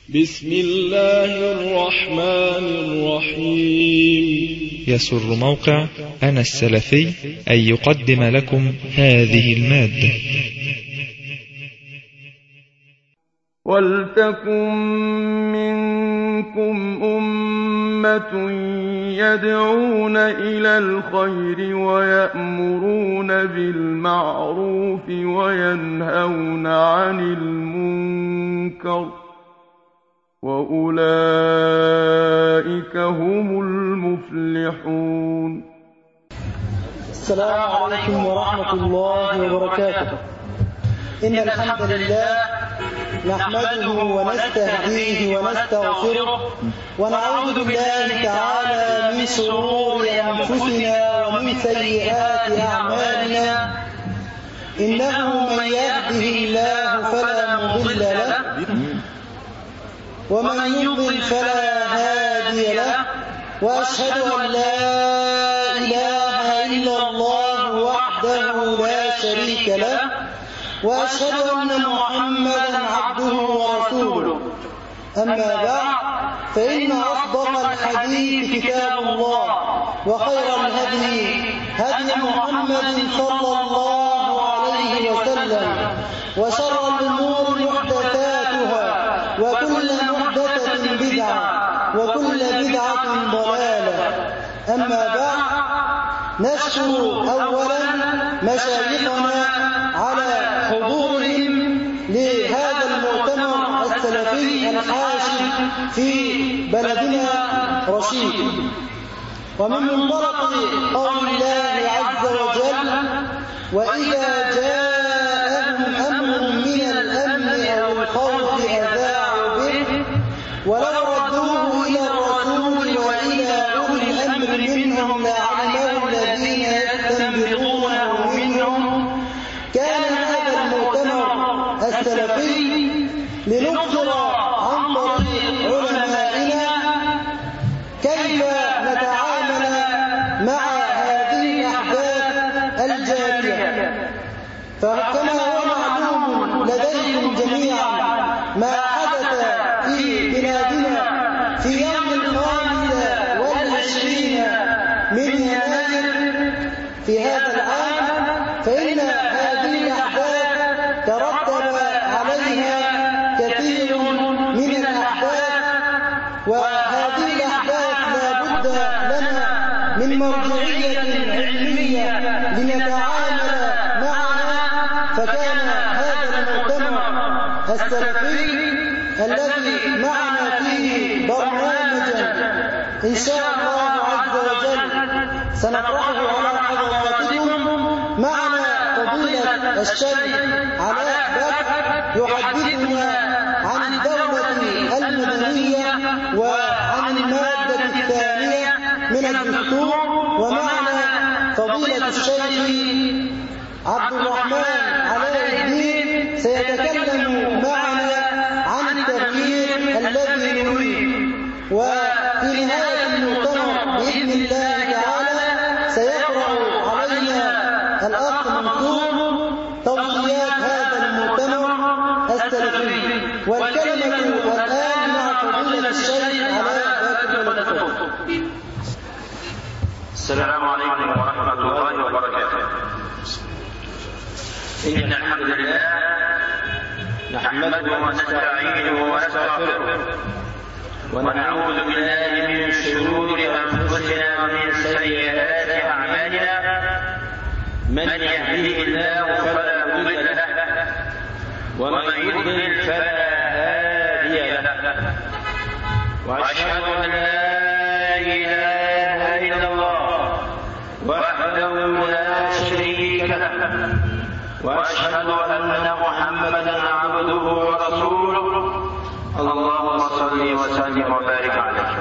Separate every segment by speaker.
Speaker 1: بسم الله الرحمن الرحيم.
Speaker 2: يسر موقع أنا السلفي أن يقدم لكم هذه المادة.
Speaker 3: ولتكن منكم أمة يدعون إلى الخير ويأمرون بالمعروف وينهون عن المنكر وأولئك هم المفلحون.
Speaker 4: السلام عليكم ورحمة الله وبركاته. إن الحمد لله نحمده ونستهديه ونستغفره ونعوذ بالله تعالى من شرور أنفسنا ومن سيئات أعمالنا. إنه من يهده الله فلا مضل له ومن يضلل فلا هادي له، وأشهد أن لا إله إلا الله وحده لا شريك له، وأشهد أن محمدا عبده ورسوله. أما بعد، فإن أصدق الحديث كتاب الله، وخير الهدي هدي محمد صلى الله عليه وسلم، وشر الأمور محدثاتها، وكل محدثة بدعة، وكل بدعة ضلالة. أما بعد، نشكر أولا مشايخنا على حضورهم لهذا المؤتمر السلفي الحاشد في بلدنا رشيد. ومن منطلق قول الله عز وجل: وإذا جاءهم أمر من الأمن أو الخوف أذاعوا به ولو ردوه إلى الرسول وإلى أولي الأمر منهم لعلمه الذين يستنبطونه منهم. كان هذا المؤتمر السلفي لنخبر عن طريق علمائنا كيف نتعامل مع هذه الأحداث الجارية. فكما هو معلوم لديكم جميعا ما حدث في بلادنا في يوم 25 من يناير في هذا العام، فإن هذه الأحداث ترتب عليها كثير من الأحداث، وهذه الأحداث لا بد لنا من مرجعية علمية لنتعامل معها. فكان هذا المؤتمر السلفي الذي معنا فيه برنامجا إن شاء الله عز وجل سنطرحه على حضراتكم. معنا فضيلة الشيخ علاء بكر يحدثنا عن الدولة المدنية وعن المادة الثانية من الدستور. ومعنا فضيلة الشيخ عبد الرحمن علاء الدين سيتكلم معنا عن التغيير الذي نريد. وفي نهاية المؤتمر بإذن الله تعالى سيقرأ علينا الأخ منصور توصيات هذا المؤتمر السلفي. والكلمة الآن مع فضيلة الشيخ علاء بكر.
Speaker 5: السلام عليكم ورحمة الله وبركاته. إن الحمد لله نحمده ونستعينه ونستغفره ونعوذ بالله من شرور أنفسنا ومن سيئات أعمالنا. من يهده الله فلا مضل له ومن يضلل فلا هادي له. وأشهد أن لا إله إلا الله وحده لا شريك له، وأشهد أن محمدا عبده ورسوله. اللهم صل وسلم وبارك عليه.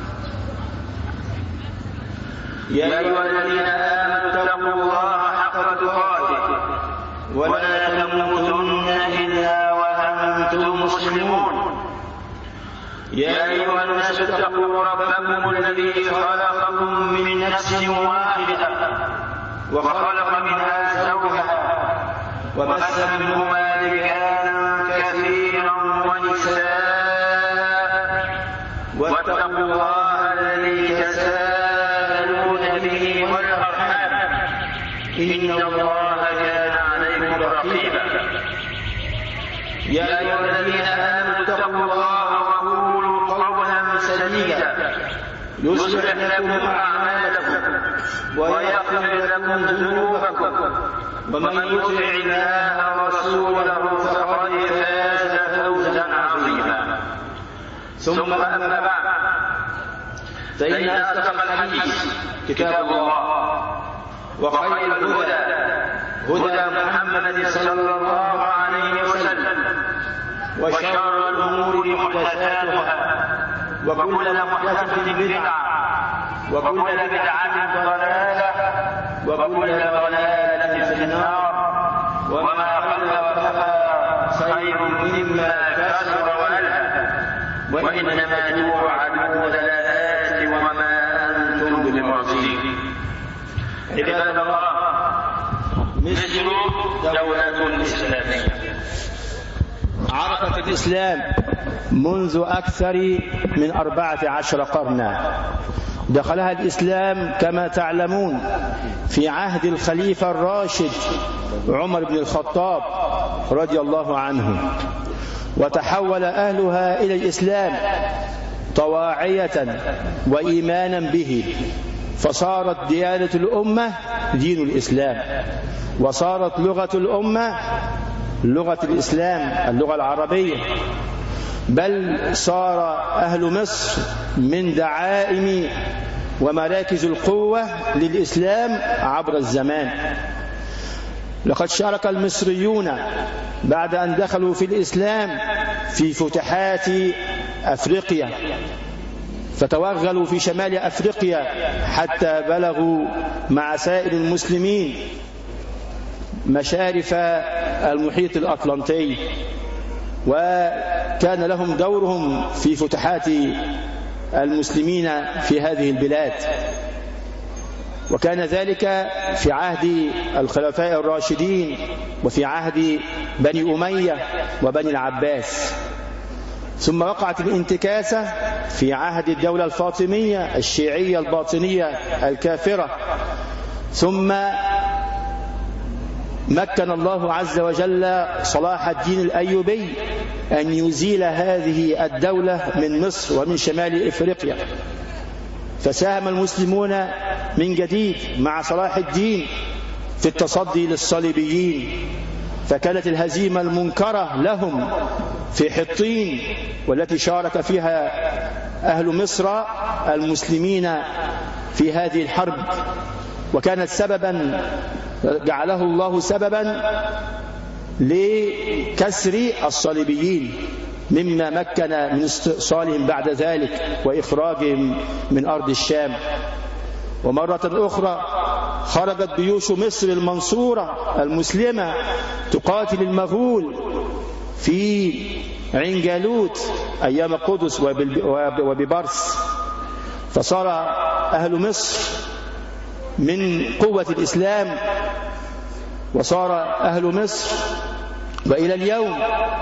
Speaker 5: يا أيها الذين آمنوا اتقوا الله حق تقاته ولا تموتن إلا وأنتم مسلمون. يا أيها الناس اتقوا ربكم الذي خلقكم من نفس واحدة وخلق منها زوجها وبث منهما رجالا كثيرا ونساء واتقوا الله الذي تساءلون به والأرحام إن الله كان عليكم رقيبا. يا أيها الذين آمنوا اتقوا الله وقولوا قولا سديدا يصلح لكم أعمالكم ويغفر لكم ذنوبكم ومن يطع الله ورسوله فقد فاز فوزا عظيما. ثم أما بعد، فإن أصدق الحديث كتاب الله، وخير الهدى هدى محمد صلى الله عليه وسلم، وشر الأمور محدثاتها، وكل محدثة بدعة، وكل بدعة ضلالة، وكل ضلالة في النار. وما قل وكفى خير مما كثر وألهى، وإنما توعدون لآت وما أنتم بمعجزين. عباد الله، مصر دولة إسلامية
Speaker 6: عرفت الإسلام منذ أكثر من 14 قرنا. دخلها الإسلام كما تعلمون في عهد الخليفة الراشد عمر بن الخطاب رضي الله عنه، وتحول أهلها إلى الإسلام طواعية وإيمانا به، فصارت ديانة الأمة دين الإسلام، وصارت لغة الأمة لغة الإسلام، اللغة العربية. بل صار أهل مصر من دعائم ومراكز القوة للإسلام عبر الزمان. لقد شارك المصريون بعد أن دخلوا في الإسلام في فتوحات أفريقيا، فتوغلوا في شمال أفريقيا حتى بلغوا مع سائر المسلمين مشارف المحيط الأطلنطي، وكان لهم دورهم في فتوحات المسلمين في هذه البلاد. وكان ذلك في عهد الخلفاء الراشدين، وفي عهد بني أمية وبني العباس. ثم وقعت الانتكاسة في عهد الدولة الفاطمية الشيعية الباطنية الكافرة. ثم مكن الله عز وجل صلاح الدين الأيوبي أن يزيل هذه الدولة من مصر ومن شمال إفريقيا، فساهم المسلمون من جديد مع صلاح الدين في التصدي للصليبيين، فكانت الهزيمة المنكرة لهم في حطين، والتي شارك فيها أهل مصر المسلمين في هذه الحرب، وكانت سببا جعله الله سببا لكسر الصليبيين، مما مكن من استئصالهم بعد ذلك وإخراجهم من أرض الشام. ومرة أخرى خرجت جيوش مصر المنصورة المسلمة تقاتل المغول في عين جالوت أيام قدس وببرس، فصار أهل مصر من قوة الإسلام، وصار أهل مصر وإلى اليوم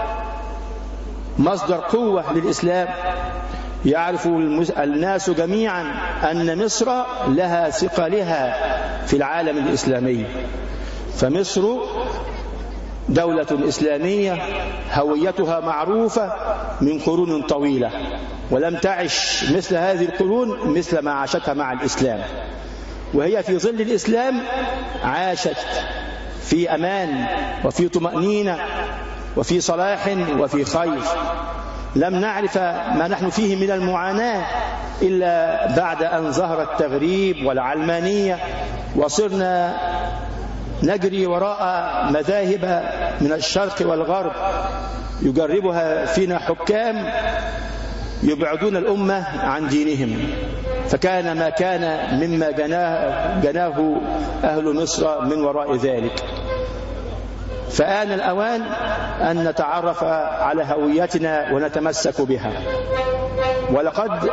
Speaker 6: مصدر قوة للإسلام. يعرف الناس جميعا أن مصر لها ثقلها في العالم الإسلامي، فمصر دولة إسلامية هويتها معروفة من قرون طويلة، ولم تعش مثل هذه القرون مثل ما عاشتها مع الإسلام، وهي في ظل الإسلام عاشت في أمان وفي طمأنينة وفي صلاح وفي خير. لم نعرف ما نحن فيه من المعاناة إلا بعد أن ظهر التغريب والعلمانية، وصرنا نجري وراء مذاهب من الشرق والغرب يجربها فينا حكام يبعدون الأمة عن دينهم، فكان ما كان مما جناه أهل مصر من وراء ذلك. فآن الأوان أن نتعرف على هويتنا ونتمسك بها. ولقد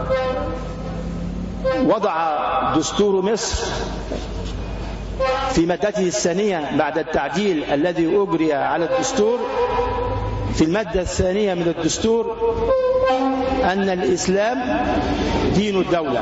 Speaker 6: وضع دستور مصر في مادته الثانية بعد التعديل الذي أجري على الدستور في المادة الثانية من الدستور أن الإسلام دين الدولة.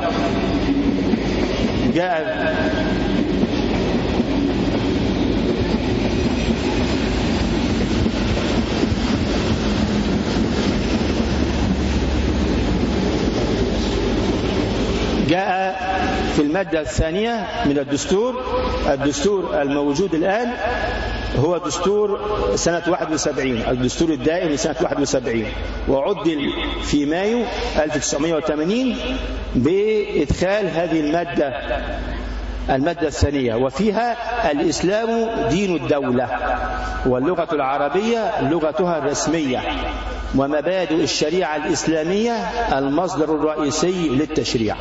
Speaker 6: جاء في المادة الثانية من الدستور الموجود الآن هو دستور سنة 71، الدستور الدائم لسنة 71، وعدل في مايو 1980 بإدخال هذه المادة الثانية، وفيها الإسلام دين الدولة، واللغة العربية لغتها الرسمية، ومبادئ الشريعة الإسلامية المصدر الرئيسي للتشريع.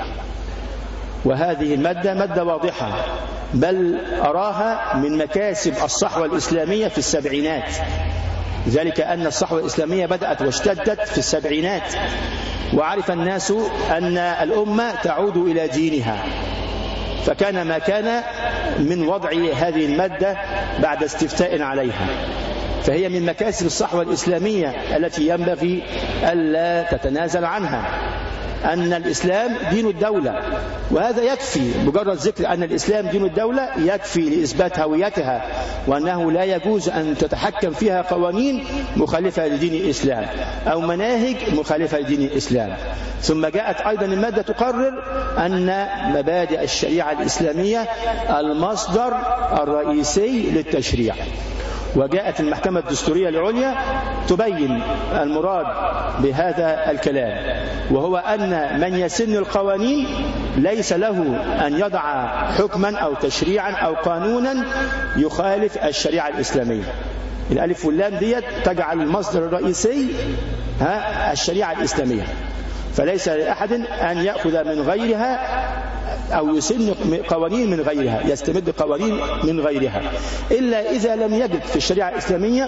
Speaker 6: وهذه المادة مادة واضحة، بل أراها من مكاسب الصحوة الإسلامية في السبعينات، ذلك أن الصحوة الإسلامية بدأت واشتدت في السبعينات، وعرف الناس أن الأمة تعود إلى دينها، فكان ما كان من وضع هذه المادة بعد استفتاء عليها. فهي من مكاسب الصحوة الإسلامية التي ينبغي ألا تتنازل عنها، أن الإسلام دين الدولة، وهذا يكفي. مجرد ذكر أن الإسلام دين الدولة يكفي لإثبات هويتها، وأنه لا يجوز أن تتحكم فيها قوانين مخالفة لدين الإسلام أو مناهج مخالفة لدين الإسلام. ثم جاءت أيضا المادة تقرر أن مبادئ الشريعة الإسلامية المصدر الرئيسي للتشريع. وجاءت المحكمة الدستورية العليا تبين المراد بهذا الكلام، وهو أن من يسن القوانين ليس له أن يضع حكما أو تشريعا أو قانونا يخالف الشريعة الإسلامية. الألف واللام ديت تجعل المصدر الرئيسي الشريعة الإسلامية، فليس لأحد أن يأخذ من غيرها أو يسن قوانين من غيرها، يستمد قوانين من غيرها، إلا إذا لم يجد في الشريعة الإسلامية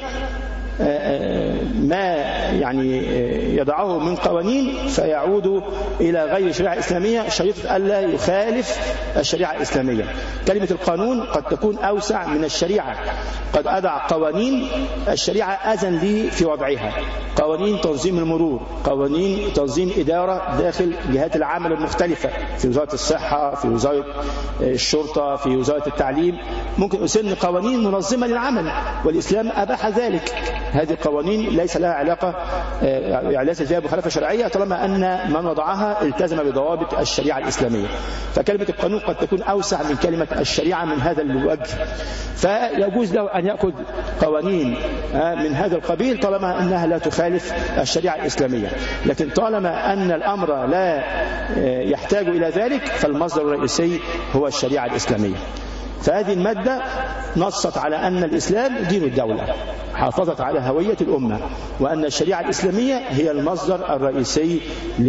Speaker 6: ما يعني يضعه من قوانين فيعود إلى غير الشريعة الإسلامية شريطة ألا يخالف الشريعة الإسلامية. كلمة القانون قد تكون أوسع من الشريعة، قد أضع قوانين الشريعة أذن لي في وضعها، قوانين تنظيم المرور، قوانين تنظيم إدارة داخل جهات العمل المختلفة، في وزارة الصحة، في وزارة الشرطة، في وزارة التعليم، ممكن أسن قوانين منظمة للعمل، والإسلام أباح ذلك. هذه القوانين ليس لها علاقة ليس فيها مخالفة شرعية طالما أن من وضعها التزم بضوابط الشريعة الإسلامية. فكلمة القانون قد تكون أوسع من كلمة الشريعة من هذا الوجه، فيجوز له أن يأخذ قوانين من هذا القبيل طالما أنها لا تخالف الشريعة الإسلامية. لكن طالما أن الأمر لا يحتاج إلى ذلك فالمصدر الرئيسي هو الشريعة الإسلامية. فهذه المادة نصت على أن الإسلام دين الدولة، حافظت على هوية الأمة، وأن الشريعة الإسلامية هي المصدر الرئيسي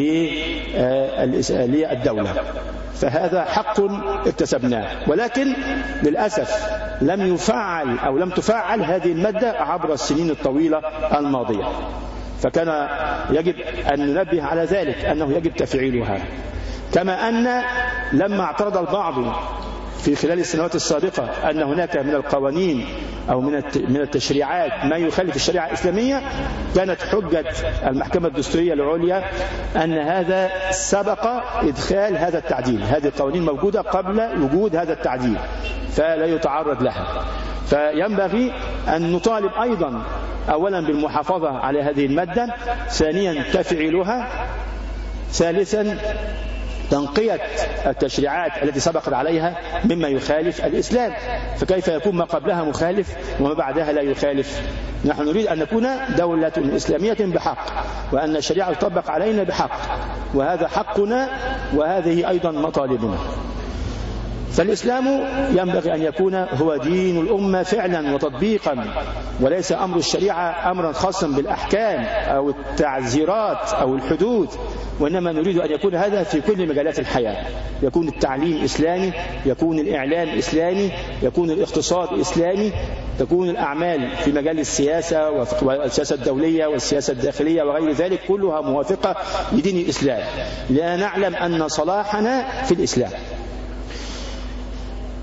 Speaker 6: للدولة. فهذا حق اكتسبناه، ولكن للأسف لم يفعل أو لم تفعل هذه المادة عبر السنين الطويلة الماضية، فكان يجب أن ننبه على ذلك أنه يجب تفعيلها. كما أن لما اعترض البعض في خلال السنوات السابقة أن هناك من القوانين أو من التشريعات ما يخالف الشريعة الإسلامية، كانت حجة المحكمة الدستورية العليا أن هذا سبق إدخال هذا التعديل، هذه القوانين موجودة قبل وجود هذا التعديل فلا يتعرض لها. فينبغي أن نطالب أيضا أولا بالمحافظة على هذه المادة، ثانيا تفعيلها، ثالثا تنقية التشريعات التي سبقت عليها مما يخالف الإسلام. فكيف يكون ما قبلها مخالف وما بعدها لا يخالف؟ نحن نريد أن نكون دولة إسلامية بحق، وأن الشريعة تطبق علينا بحق، وهذا حقنا وهذه أيضا مطالبنا. فالإسلام ينبغي أن يكون هو دين الأمة فعلا وتطبيقا، وليس أمر الشريعة أمرا خاصا بالأحكام أو التعزيرات أو الحدود، وإنما نريد أن يكون هذا في كل مجالات الحياة. يكون التعليم إسلامي، يكون الإعلام إسلامي، يكون الاقتصاد إسلامي، تكون الأعمال في مجال السياسة والسياسة الدولية والسياسة الداخلية وغير ذلك كلها موافقة لدين الإسلام، لأن نعلم أن صلاحنا في الإسلام.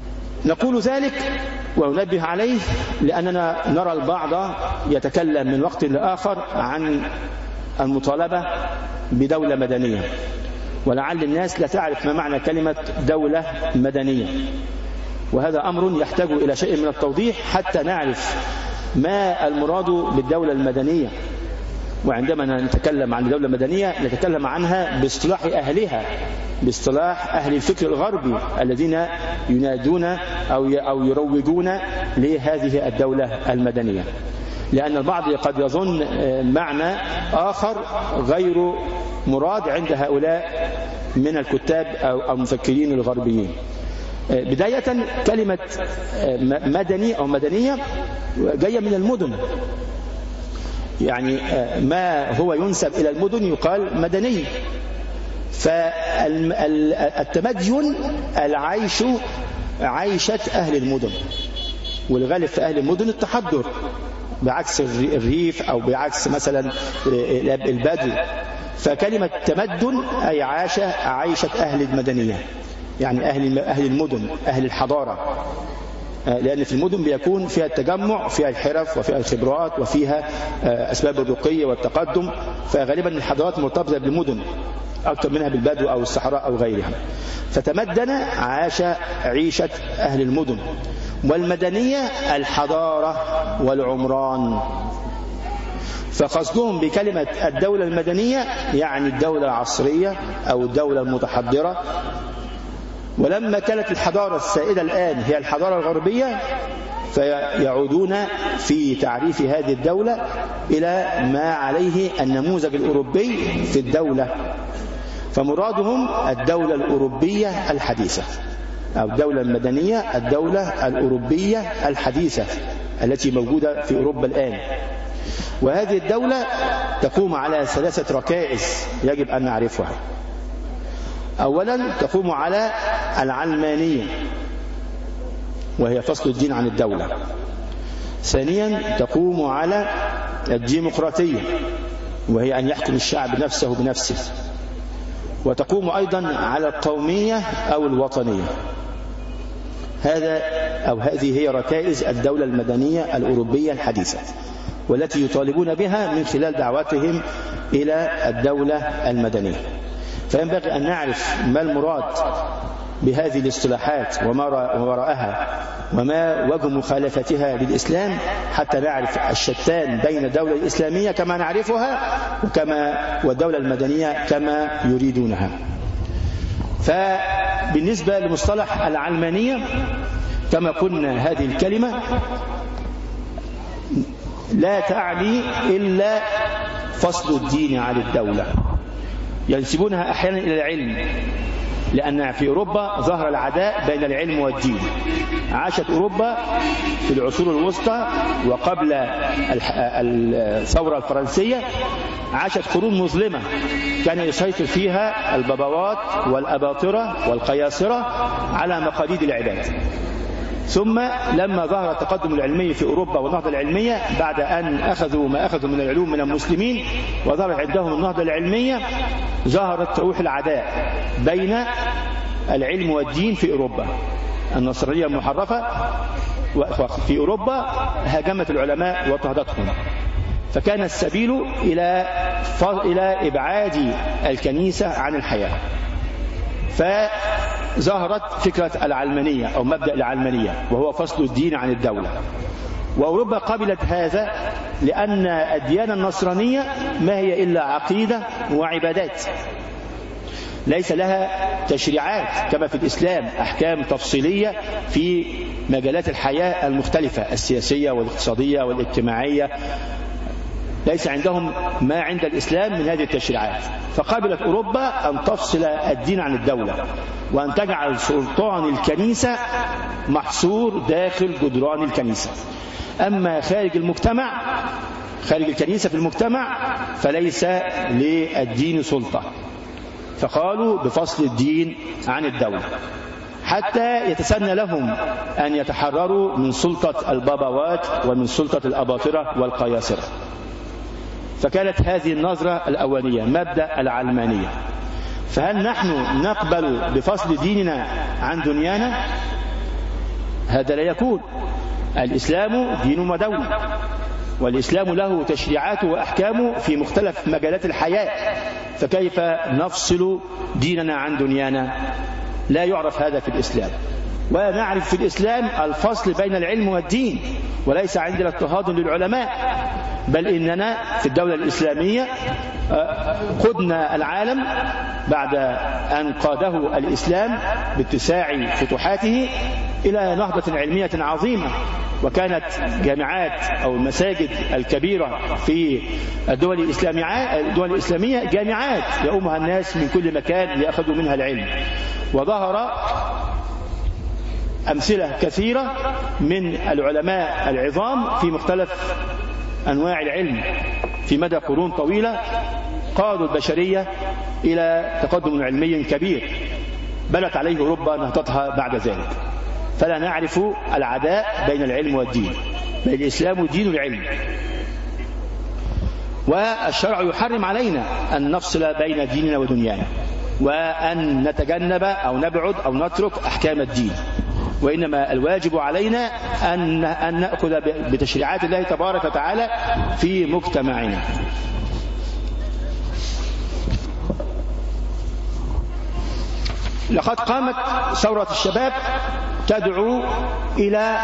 Speaker 6: نقول ذلك وننبه عليه لأننا نرى البعض يتكلم من وقت لآخر عن المطالبة بدولة مدنية، ولعل الناس لا تعرف ما معنى كلمة دولة مدنية، وهذا أمر يحتاج إلى شيء من التوضيح حتى نعرف ما المراد بالدولة المدنية. وعندما نتكلم عن الدولة المدنية نتكلم عنها باصطلاح أهلها، باصطلاح أهل الفكر الغربي الذين ينادون أو يروجون لهذه الدولة المدنية، لأن البعض قد يظن معنى آخر غير مراد عند هؤلاء من الكتاب أو المفكرين الغربيين. بداية كلمة مدني أو مدنية جاية من المدن، يعني ما هو ينسب إلى المدن يقال مدني. فالتمدين العيش عيشة أهل المدن، والغالب في أهل المدن التحضر بعكس الريف أو بعكس مثلا البدو. فكلمة تمدن أي عيشة أهل المدنية، يعني أهل المدن، أهل الحضارة، لأن في المدن بيكون فيها التجمع، فيها الحرف وفيها الخبرات وفيها أسباب الرقي والتقدم، فغالبا الحضارات مرتبطة بالمدن أكثر منها بالبدو أو الصحراء أو غيرها. فتمدن عاش عيشة أهل المدن. والمدنية الحضارة والعمران، فقصدهم بكلمة الدولة المدنية يعني الدولة العصرية أو الدولة المتحضرة. ولما كانت الحضارة السائدة الآن هي الحضارة الغربية فيعودون في تعريف هذه الدولة إلى ما عليه النموذج الأوروبي في الدولة، فمرادهم الدولة الأوروبية الحديثة أو الدولة المدنية، الدولة الأوروبية الحديثة التي موجودة في أوروبا الآن. وهذه الدولة تقوم على 3 ركائز يجب أن نعرفها. أولا تقوم على العلمانية وهي فصل الدين عن الدولة. ثانيا تقوم على الديمقراطية وهي أن يحكم الشعب نفسه بنفسه. وتقوم أيضا على القومية أو الوطنية. هذه هي ركائز الدولة المدنية الأوروبية الحديثة، والتي يطالبون بها من خلال دعوتهم إلى الدولة المدنية. فينبغي أن نعرف ما المراد بهذه الاصطلاحات وما وراءها وما وجه مخالفتها للإسلام، حتى نعرف الشتان بين الدولة الإسلامية كما نعرفها والدولة المدنية كما يريدونها. فبالنسبة لمصطلح العلمانية كما قلنا هذه الكلمة لا تعني إلا فصل الدين عن الدولة. ينسبونها أحيانا إلى العلم، لأن في أوروبا ظهر العداء بين العلم والدين. عاشت أوروبا في العصور الوسطى وقبل الثورة الفرنسية عاشت قرون مظلمة كان يسيطر فيها البابوات والأباطرة والقياصرة على مقاليد العباد. ثم لما ظهر التقدم العلمي في أوروبا والنهضة العلمية بعد أن أخذوا ما أخذوا من العلوم من المسلمين وظهر عندهم النهضة العلمية، ظهرت روح العداء بين العلم والدين في أوروبا. النصرانية المحرفة في أوروبا هاجمت العلماء واضطهدتهم، فكان السبيل إلى إبعاد الكنيسة عن الحياة. فظهرت فكرة العلمانية أو مبدأ العلمانية وهو فصل الدين عن الدولة. وأوروبا قبلت هذا لأن الديانة النصرانية ما هي إلا عقيدة وعبادات، ليس لها تشريعات كما في الإسلام، أحكام تفصيلية في مجالات الحياة المختلفة السياسية والاقتصادية والاجتماعية. ليس عندهم ما عند الإسلام من هذه التشريعات. فقبلت أوروبا أن تفصل الدين عن الدولة وأن تجعل سلطان الكنيسة محصور داخل جدران الكنيسة، أما خارج المجتمع، خارج الكنيسة في المجتمع فليس للدين سلطة. فقالوا بفصل الدين عن الدولة حتى يتسنى لهم أن يتحرروا من سلطة البابوات ومن سلطة الأباطرة والقياصرة. فكانت هذه النظرة الأولية مبدأ العلمانية. فهل نحن نقبل بفصل ديننا عن دنيانا؟ هذا لا يكون. الإسلام دين ودولة، والإسلام له تشريعاته وأحكامه في مختلف مجالات الحياة، فكيف نفصل ديننا عن دنيانا؟ لا يعرف هذا في الإسلام. ونعرف في الإسلام الفصل بين العلم والدين، وليس عندنا اضطهاد للعلماء، بل إننا في الدولة الإسلامية قدنا العالم بعد أن قاده الإسلام باتساع فتوحاته إلى نهضة علمية عظيمة، وكانت جامعات أو المساجد الكبيرة في الدول الإسلامية جامعات يؤمها الناس من كل مكان ليأخذوا منها العلم. وظهر أمثلة كثيرة من العلماء العظام في مختلف أنواع العلم في مدى قرون طويلة، قادوا البشرية إلى تقدم علمي كبير بلت عليه أوروبا نهضتها بعد ذلك. فلا نعرف العداء بين العلم والدين، بل الإسلام دين العلم. والشرع يحرم علينا أن نفصل بين ديننا ودنيانا، وأن نتجنب أو نبعد أو نترك أحكام الدين، وإنما الواجب علينا أن نأخذ بتشريعات الله تبارك وتعالى في مجتمعنا. لقد قامت ثورة الشباب تدعو إلى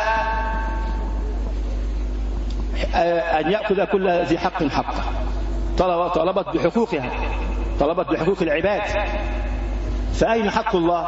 Speaker 6: أن يأخذ كل ذي حق حقه، طلبت بحقوقها، طلبت بحقوق العباد. فأين حق الله؟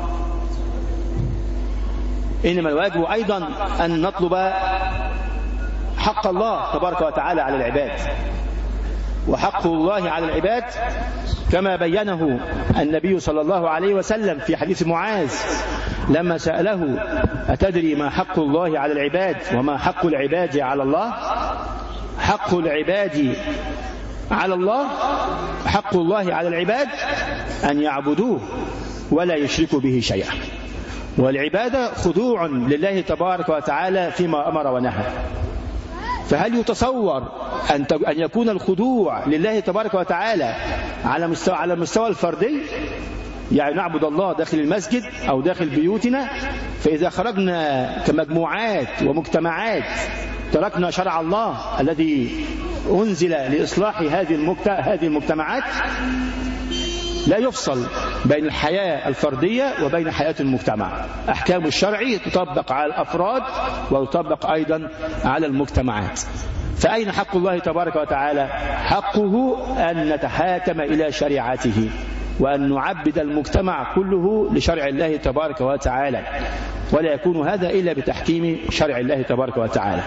Speaker 6: إنما الواجب أيضا أن نطلب حق الله تبارك وتعالى على العباد. وحق الله على العباد كما بينه النبي صلى الله عليه وسلم في حديث معاذ لما سأله: أتدري ما حق الله على العباد وما حق العباد على الله؟ حق العباد على الله، حق الله على العباد أن يعبدوه ولا يشركوا به شيئا. والعبادة خضوع لله تبارك وتعالى فيما أمر ونهى. فهل يتصور أن يكون الخضوع لله تبارك وتعالى على مستوى الفردي؟ يعني نعبد الله داخل المسجد أو داخل بيوتنا، فإذا خرجنا كمجموعات ومجتمعات تركنا شرع الله الذي أنزل لإصلاح هذه المجتمعات، لا يفصل بين الحياة الفردية وبين حياة المجتمع. أحكام الشرع تطبق على الأفراد وتطبق أيضا على المجتمعات. فأين حق الله تبارك وتعالى؟ حقه أن نتحاكم إلى شريعته، وأن نعبد المجتمع كله لشرع الله تبارك وتعالى، ولا يكون هذا إلا بتحكيم شرع الله تبارك وتعالى.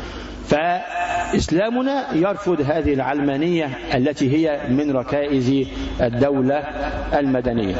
Speaker 6: فإسلامنا يرفض هذه العلمانية التي هي من ركائز الدولة المدنية.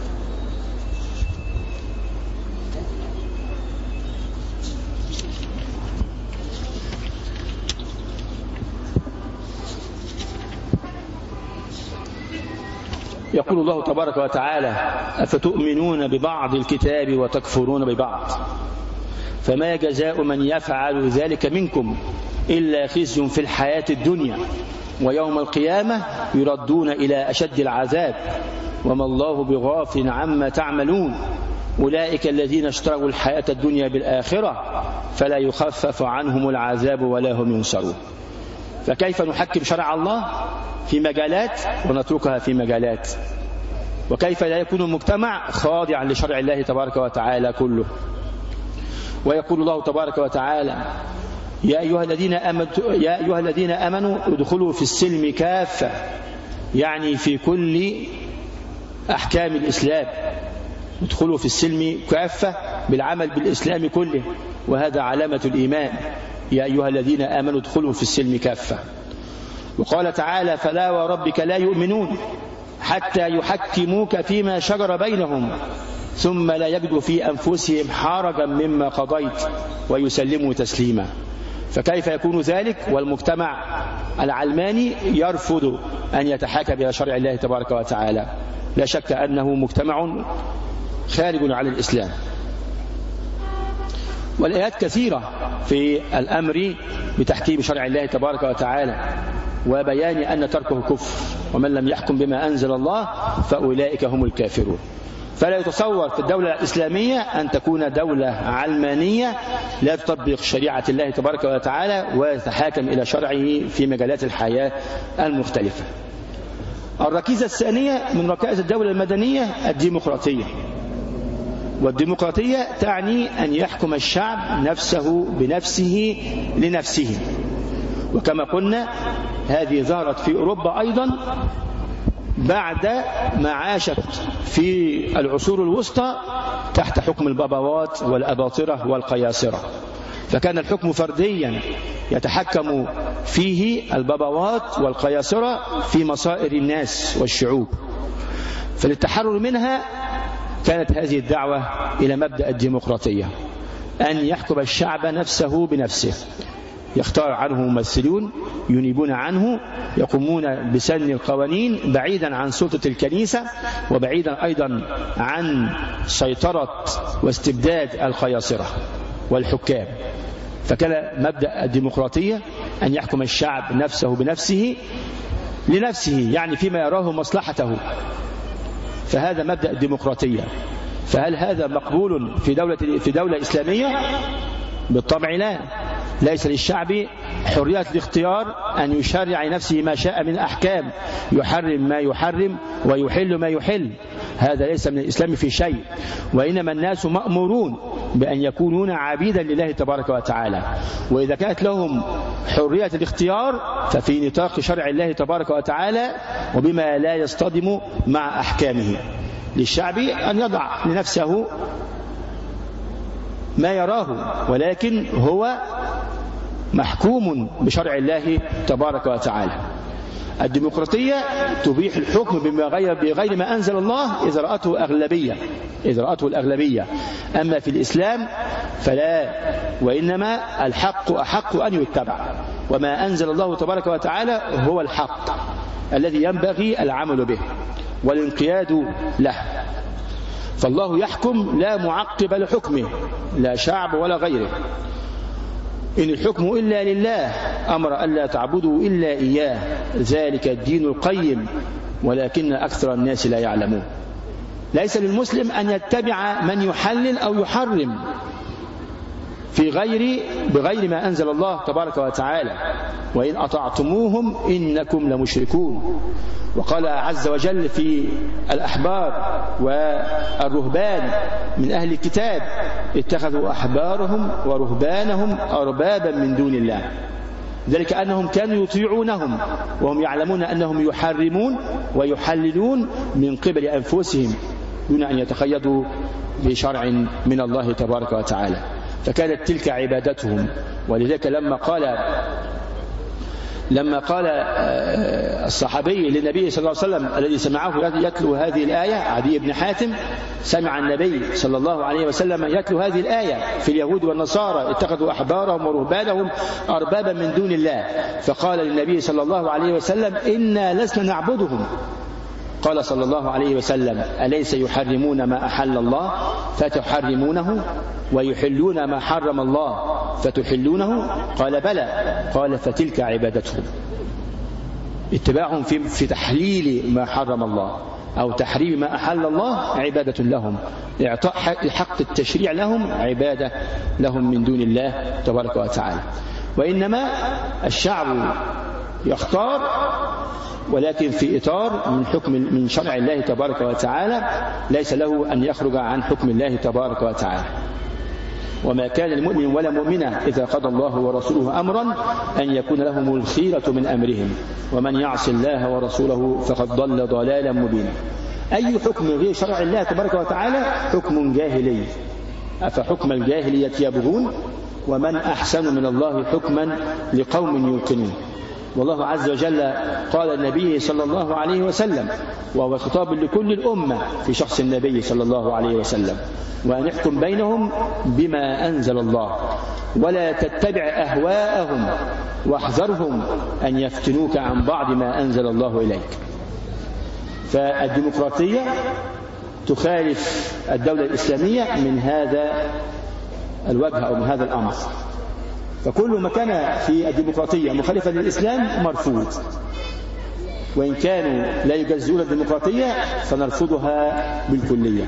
Speaker 6: يقول الله تبارك وتعالى: أفتؤمنون ببعض الكتاب وتكفرون ببعض، فما جزاء من يفعل ذلك منكم إلا خزي في الحياة الدنيا ويوم القيامة يردون إلى أشد العذاب وما الله بغافل عما تعملون أولئك الذين اشتروا الحياة الدنيا بالآخرة فلا يخفف عنهم العذاب ولا هم ينصرون. فكيف نحكم شرع الله في مجالات ونتركها في مجالات؟ وكيف لا يكون المجتمع خاضعا لشرع الله تبارك وتعالى كله؟ ويقول الله تبارك وتعالى: يا أيها الذين آمنوا ادخلوا في السلم كافة، يعني في كل أحكام الإسلام. ادخلوا في السلم كافة بالعمل بالإسلام كله، وهذا علامة الإيمان. يا أيها الذين آمنوا ادخلوا في السلم كافة. وقال تعالى: فلا وربك لا يؤمنون حتى يحكموك فيما شجر بينهم ثم لا يجدوا في أنفسهم حرجا مما قضيت ويسلموا تسليما. فكيف يكون ذلك والمجتمع العلماني يرفض أن يتحاكم إلى شرع الله تبارك وتعالى؟ لا شك أنه مجتمع خارج عن الإسلام. والآيات كثيرة في الأمر بتحكيم شرع الله تبارك وتعالى وبيان أن تركه كفر، ومن لم يحكم بما أنزل الله فأولئك هم الكافرون. فلا يتصور في الدولة الإسلامية أن تكون دولة علمانية لا تطبق شريعة الله تبارك وتعالى وتتحاكم إلى شرعه في مجالات الحياة المختلفة. الركيزة الثانية من ركائز الدولة المدنية الديمقراطية. والديمقراطية تعني أن يحكم الشعب نفسه بنفسه لنفسه، وكما قلنا هذه ظهرت في أوروبا أيضا بعد ما عاشت في العصور الوسطى تحت حكم البابوات والأباطرة والقياصرة، فكان الحكم فرديا يتحكم فيه البابوات والقياصرة في مصائر الناس والشعوب. فللتحرر منها كانت هذه الدعوة إلى مبدأ الديمقراطية، أن يحكم الشعب نفسه بنفسه، يختار عنه ممثلون ينيبون عنه، يقومون بسن القوانين بعيدا عن سلطة الكنيسة وبعيدا أيضا عن سيطرة واستبداد القياصرة والحكام. فكان مبدأ الديمقراطية أن يحكم الشعب نفسه بنفسه لنفسه، يعني فيما يراه مصلحته. فهذا مبدأ الديمقراطية. فهل هذا مقبول في دولة إسلامية؟ بالطبع لا. ليس للشعب حرية الاختيار أن يشرع نفسه ما شاء من أحكام، يحرم ما يحرم ويحل ما يحل. هذا ليس من الإسلام في شيء، وإنما الناس مأمورون بأن يكونون عبيدا لله تبارك وتعالى. وإذا كانت لهم حرية الاختيار ففي نطاق شرع الله تبارك وتعالى وبما لا يصطدم مع أحكامه. للشعب أن يضع لنفسه ما يراه، ولكن هو محكوم بشرع الله تبارك وتعالى. الديمقراطية تبيح الحكم بغير ما أنزل الله إذا رأته الأغلبية. أما في الإسلام فلا، وإنما الحق أحق أن يتبع، وما أنزل الله تبارك وتعالى هو الحق الذي ينبغي العمل به والانقياد له. فالله يحكم لا معقب لحكمه، لا شعب ولا غيره. إن الحكم إلا لله، أمر ألا تعبدوا إلا إياه، ذلك الدين القيم ولكن أكثر الناس لا يعلمون. ليس للمسلم أن يتبع من يحلل أو يحرم بغير ما أنزل الله تبارك وتعالى، وإن أطعتموهم إنكم لمشركون. وقال عز وجل في الأحبار والرهبان من أهل الكتاب اتخذوا أحبارهم ورهبانهم أربابا من دون الله، ذلك أنهم كانوا يطيعونهم وهم يعلمون أنهم يحرمون ويحللون من قبل أنفسهم دون أن يتقيدوا بشرع من الله تبارك وتعالى. فكانت تلك عبادتهم. ولذلك لما قال الصحابي للنبي صلى الله عليه وسلم الذي سمعه يتلو هذه الآية، عدي بن حاتم، سمع النبي صلى الله عليه وسلم يتلو هذه الآية في اليهود والنصارى اتخذوا أحبارهم ورهبانهم أربابا من دون الله، فقال للنبي صلى الله عليه وسلم إنا لسنا نعبدهم. قال صلى الله عليه وسلم أليس يحرمون ما أحل الله فتحرمونه ويحلون ما حرم الله فتحلونه؟ قال بلى. قال فتلك عبادتهم. اتباعهم في تحليل ما حرم الله أو تحريم ما أحل الله عبادة لهم، إعطاء حق التشريع لهم عبادة لهم من دون الله تبارك وتعالى. وإنما الشعب يختار، ولكن في إطار من شرع الله تبارك وتعالى، ليس له أن يخرج عن حكم الله تبارك وتعالى. وما كان المؤمن ولا مؤمنة إذا قضى الله ورسوله أمرا أن يكون لهم الخيرة من أمرهم ومن يعص الله ورسوله فقد ضل ضلالا مبينا. أي حكم غير شرع الله تبارك وتعالى حكم جاهلي. أفحكم الجاهلية يبغون ومن أحسن من الله حكما لقوم يوقنون. والله عز وجل قال النبي صلى الله عليه وسلم، وهو خطاب لكل الأمة في شخص النبي صلى الله عليه وسلم، وأن يحكم بينهم بما أنزل الله ولا تتبع أهواءهم واحذرهم أن يفتنوك عن بعض ما أنزل الله إليك. فالديمقراطية تخالف الدولة الإسلامية من هذا الوجه أو من هذا الأمر. فكل ما كان في الديمقراطية مخالفا للإسلام مرفوض. وإن كانوا لا يجزون الديمقراطية فنرفضها بالكلية.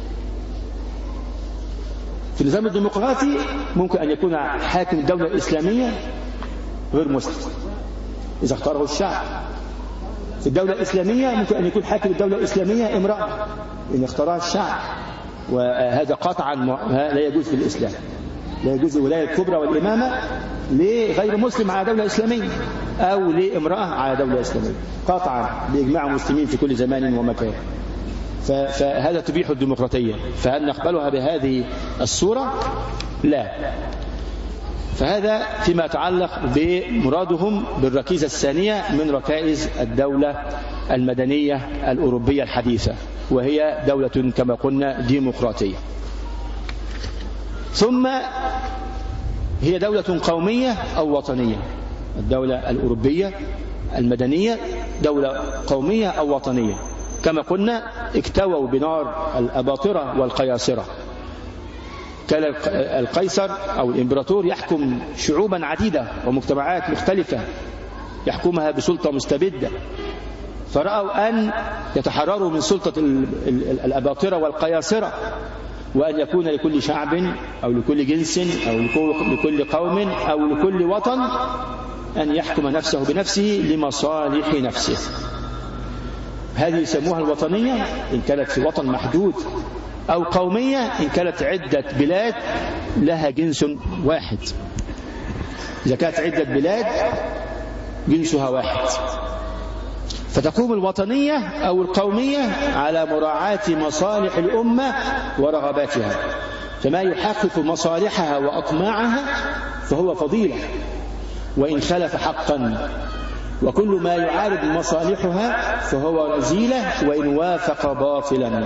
Speaker 6: في النظام الديمقراطي ممكن أن يكون حاكم الدولة الإسلامية غير مسلم إذا اختاره الشعب. في الدولة الإسلامية ممكن أن يكون حاكم الدولة الإسلامية امرأة إن اختارها الشعب، وهذا قطعا لا يجوز في الإسلام. لا يجوز الولاية الكبرى والإمامة لغير مسلم على دولة إسلامية أو لامرأة على دولة إسلامية قطعا بإجماع المسلمين في كل زمان ومكان. فهذا تبيح الديمقراطية، فهل نقبلها بهذه الصورة؟ لا. فهذا فيما يتعلق بمرادهم بالركيزة الثانية من ركائز الدولة المدنية الأوروبية الحديثة، وهي دولة كما قلنا ديمقراطية. ثم هي دولة قومية أو وطنية. الدولة الأوروبية المدنية دولة قومية أو وطنية. كما قلنا اكتووا بنار الأباطرة والقياصرة. كان القيصر أو الإمبراطور يحكم شعوبا عديدة ومجتمعات مختلفة، يحكمها بسلطة مستبدة، فرأوا أن يتحرروا من سلطة الأباطرة والقياصرة، وأن يكون لكل شعب أو لكل جنس أو لكل قوم أو لكل وطن أن يحكم نفسه بنفسه لمصالح نفسه. هذه يسموها الوطنية إن كانت في وطن محدود، أو قومية إن كانت عدة بلاد لها جنس واحد. إذا كانت عدة بلاد جنسها واحد، فتقوم الوطنية أو القومية على مراعاة مصالح الأمة ورغباتها، فما يحقق مصالحها وأطماعها فهو فضيلة وإن خلف حقا، وكل ما يعارض مصالحها فهو رذيلة وإن وافق باطلا.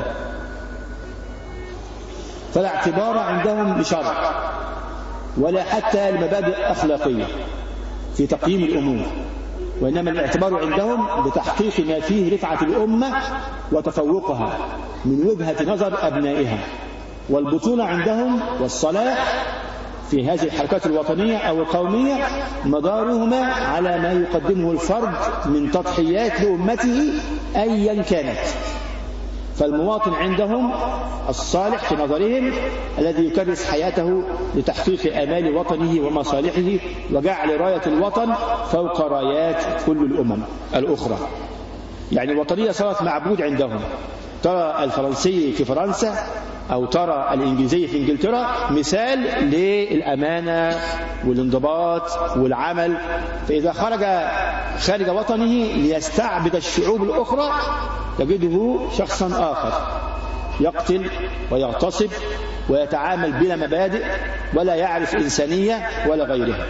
Speaker 6: فلا اعتبار عندهم لشرع ولا حتى لمبادئ أخلاقية في تقييم الأمور، وإنما الاعتبار عندهم بتحقيق ما فيه رفعة الأمة وتفوقها من وجهة نظر أبنائها، والبطولة عندهم والصلاح في هذه الحركات الوطنية أو القومية مدارهما على ما يقدمه الفرد من تضحيات لأمته أيا كانت. فالمواطن عندهم الصالح في نظرهم الذي يكرس حياته لتحقيق آمال وطنه ومصالحه وجعل راية الوطن فوق رايات كل الأمم الأخرى. يعني الوطنية صارت معبود عندهم. ترى الفرنسي في فرنسا أو ترى الإنجليزي في إنجلترا مثال للأمانة والانضباط والعمل، فإذا خارج وطنه ليستعبد الشعوب الأخرى تجده شخصا آخر يقتل ويغتصب ويتعامل بلا مبادئ ولا يعرف إنسانية ولا غيرها.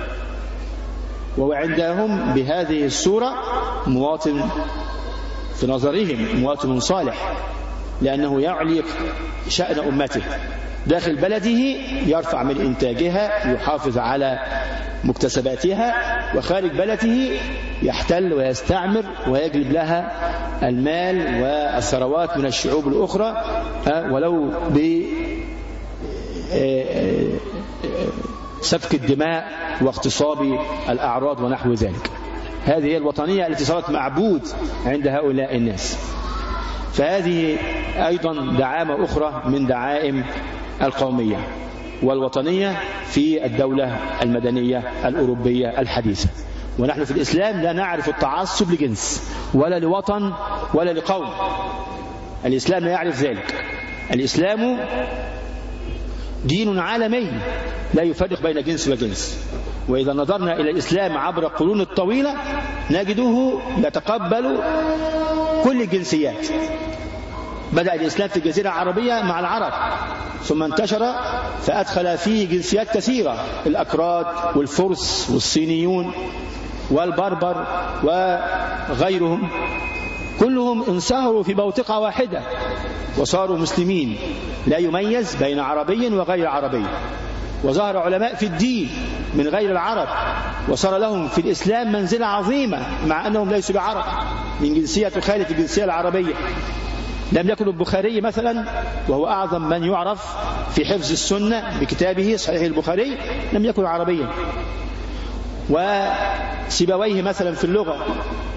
Speaker 6: وعندهم بهذه الصورة مواطن في نظرهم مواطن صالح، لأنه يعلي شأن أمته. داخل بلده يرفع من إنتاجها، يحافظ على مكتسباتها، وخارج بلده يحتل ويستعمر ويجلب لها المال والثروات من الشعوب الأخرى ولو بسفك الدماء واغتصاب الأعراض ونحو ذلك. هذه هي الوطنية التي صارت معبود عند هؤلاء الناس. فهذه أيضا دعامة أخرى من دعائم القومية والوطنية في الدولة المدنية الأوروبية الحديثة. ونحن في الإسلام لا نعرف التعصب لجنس ولا لوطن ولا لقوم. الإسلام لا يعرف ذلك. الإسلام دين عالمي لا يفرق بين جنس وجنس. وإذا نظرنا إلى الإسلام عبر القرون الطويلة نجده يتقبل كل الجنسيات. بدأ الإسلام في الجزيرة العربية مع العرب، ثم انتشر فأدخل فيه جنسيات كثيرة، الأكراد والفرس والصينيون والبربر وغيرهم، كلهم انصهروا في بوتقة واحدة وصاروا مسلمين، لا يميز بين عربي وغير عربي. وظهر علماء في الدين من غير العرب وصار لهم في الإسلام منزلة عظيمة مع أنهم ليسوا بعرب، من جنسية تخالف الجنسية العربية. لم يكن البخاري مثلا، وهو أعظم من يعرف في حفظ السنة بكتابه صحيح البخاري، لم يكن عربيا. وسيبويه مثلا في اللغة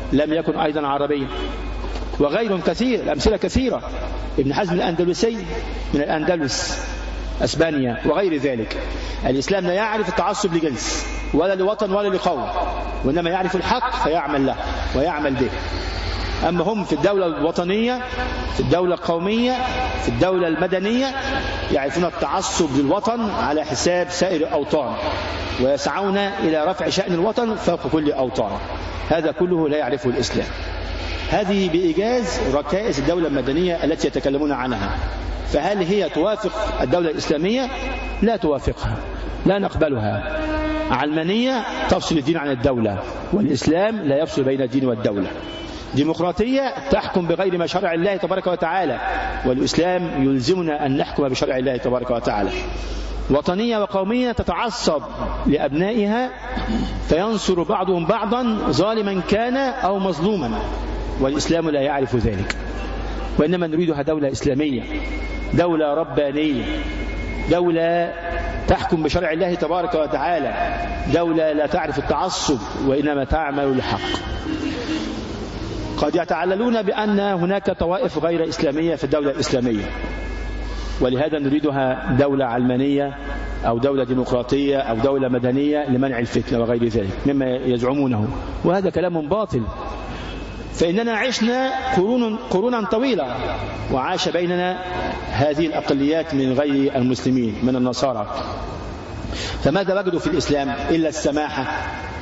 Speaker 6: لم يكن أيضا عربيا، وغير كثير، الأمثلة كثيرة. ابن حزم الأندلسي من الأندلس أسبانيا وغير ذلك. الإسلام لا يعرف التعصب لجنس ولا لوطن ولا لقوم، وإنما يعرف الحق فيعمل له ويعمل به. أما هم في الدولة الوطنية، في الدولة القومية، في الدولة المدنية، يعرفون التعصب للوطن على حساب سائر الأوطان، ويسعون إلى رفع شأن الوطن فوق كل أوطان. هذا كله لا يعرفه الإسلام. هذه بإيجاز ركائز الدولة المدنية التي يتكلمون عنها. فهل هي توافق الدولة الإسلامية؟ لا توافقها، لا نقبلها. علمانية تفصل الدين عن الدولة، والإسلام لا يفصل بين الدين والدولة. ديمقراطية تحكم بغير ما شرع الله تبارك وتعالى، والإسلام يلزمنا أن نحكم بشرع الله تبارك وتعالى. وطنية وقومية تتعصب لأبنائها فينصر بعضهم بعضا ظالما كان أو مظلوما، والإسلام لا يعرف ذلك. وإنما نريدها دولة إسلامية، دولة ربانية، دولة تحكم بشرع الله تبارك وتعالى، دولة لا تعرف التعصب وإنما تعمل الحق. قد يتعللون بأن هناك طوائف غير إسلامية في الدولة الإسلامية، ولهذا نريدها دولة علمانية أو دولة ديمقراطية أو دولة مدنية لمنع الفتنة وغير ذلك مما يزعمونه، وهذا كلام باطل. فإننا عشنا قرونا طويلة، وعاش بيننا هذه الأقليات من غير المسلمين من النصارى، فماذا وجدوا في الإسلام إلا السماحة؟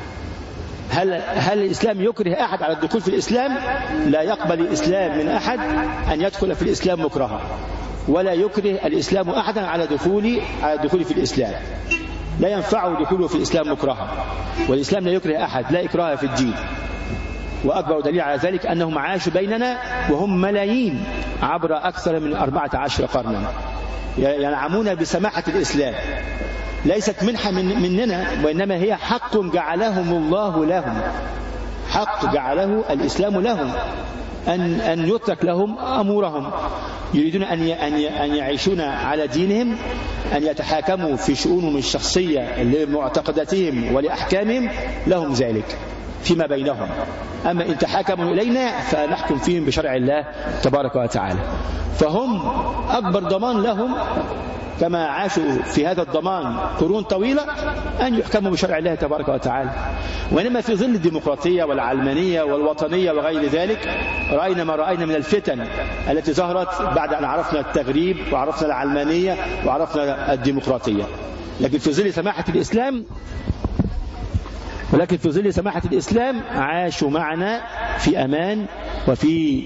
Speaker 6: هل الإسلام يكره أحد على الدخول في الإسلام؟ لا يقبل الإسلام من أحد أن يدخل في الإسلام مكرها، ولا يكره الإسلام أحدا على الدخول في الإسلام. لا ينفع دخوله في الإسلام مكرها، والإسلام لا يكره أحد، لا إكراه في الدين. وأكبر دليل على ذلك أنهم عاشوا بيننا وهم ملايين عبر أكثر من 14 قرنا، ينعمون بسماحة الإسلام. ليست منحة مننا، وإنما هي حق جعلهم الله لهم، حق جعله الإسلام لهم، أن يترك لهم أمورهم. يريدون أن يعيشون على دينهم، أن يتحاكموا في شؤونهم الشخصية لمعتقداتهم ولأحكامهم، لهم ذلك فيما بينهم. أما إن تحاكموا إلينا فنحكم فيهم بشرع الله تبارك وتعالى. فهم أكبر ضمان لهم كما عاشوا في هذا الضمان قرون طويلة أن يحكموا بشرع الله تبارك وتعالى. وإنما في ظل الديمقراطية والعلمانية والوطنية وغير ذلك رأينا ما رأينا من الفتن التي ظهرت بعد أن عرفنا التغريب وعرفنا العلمانية وعرفنا الديمقراطية. لكن في ظل سماحة الإسلام عاشوا معنا في أمان وفي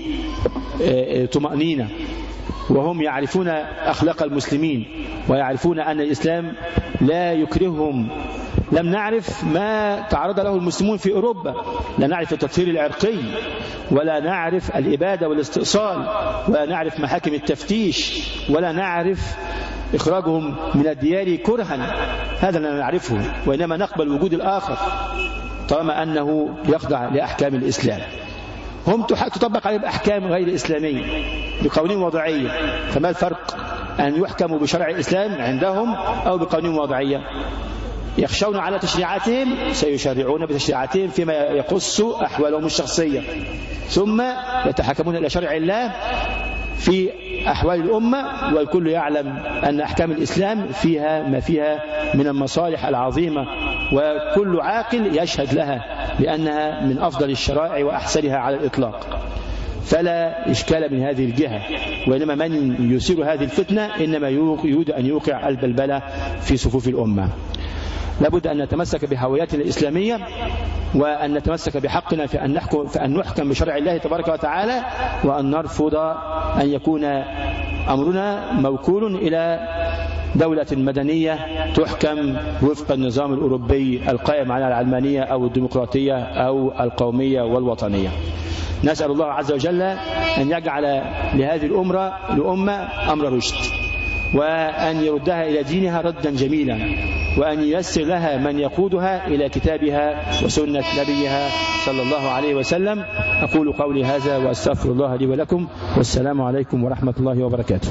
Speaker 6: طمأنينة، وهم يعرفون أخلاق المسلمين ويعرفون أن الإسلام لا يكرههم. لم نعرف ما تعرض له المسلمون في أوروبا، لا نعرف التطهير العرقي، ولا نعرف الإبادة والاستئصال، ولا نعرف محاكم التفتيش، ولا نعرف إخراجهم من الديار كرها. هذا لا نعرفه، وإنما نقبل وجود الآخر طالما أنه يخضع لأحكام الإسلام. هم تطبق عليهم أحكام غير إسلامية بقوانين وضعية، فما الفرق أن يحكموا بشرع الإسلام عندهم أو بقوانين وضعية؟ يخشون على تشريعاتهم سيشرعون بتشريعاتهم فيما يقص أحوالهم الشخصية، ثم يتحكمون إلى شرع الله في أحوال الأمة. والكل يعلم أن أحكام الإسلام فيها ما فيها من المصالح العظيمة، وكل عاقل يشهد لها بأنها من أفضل الشرائع وأحسنها على الإطلاق. فلا إشكال من هذه الجهة، وإنما من يثير هذه الفتنة إنما يريد أن يوقع البلبلة في صفوف الأمة. لابد أن نتمسك بهويتنا الإسلامية، وأن نتمسك بحقنا في أن نحكم بشرع الله تبارك وتعالى، وأن نرفض أن يكون أمرنا موكول إلى دولة مدنية تحكم وفق النظام الأوروبي القائم على العلمانية أو الديمقراطية أو القومية والوطنية. نسأل الله عز وجل أن يجعل لهذه الأمة أمر رشد، وأن يردها إلى دينها ردا جميلا، وأن ييسر لها من يقودها إلى كتابها وسنة نبيها صلى الله عليه وسلم. أقول قولي هذا وأستغفر الله لي ولكم، والسلام عليكم ورحمة الله وبركاته.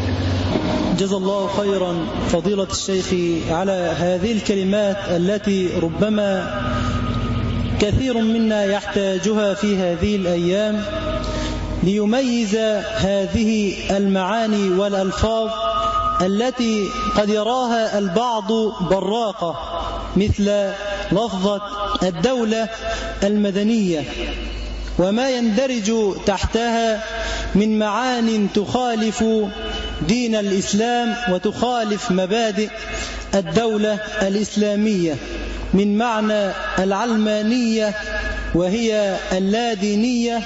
Speaker 7: جزا الله خيرا فضيلة الشيخ على هذه الكلمات التي ربما كثير منا يحتاجها في هذه الأيام ليميز هذه المعاني والألفاظ التي قد يراها البعض براقة، مثل لفظة الدولة المدنية وما يندرج تحتها من معان تخالف دين الإسلام وتخالف مبادئ الدولة الإسلامية، من معنى العلمانية وهي اللادينية،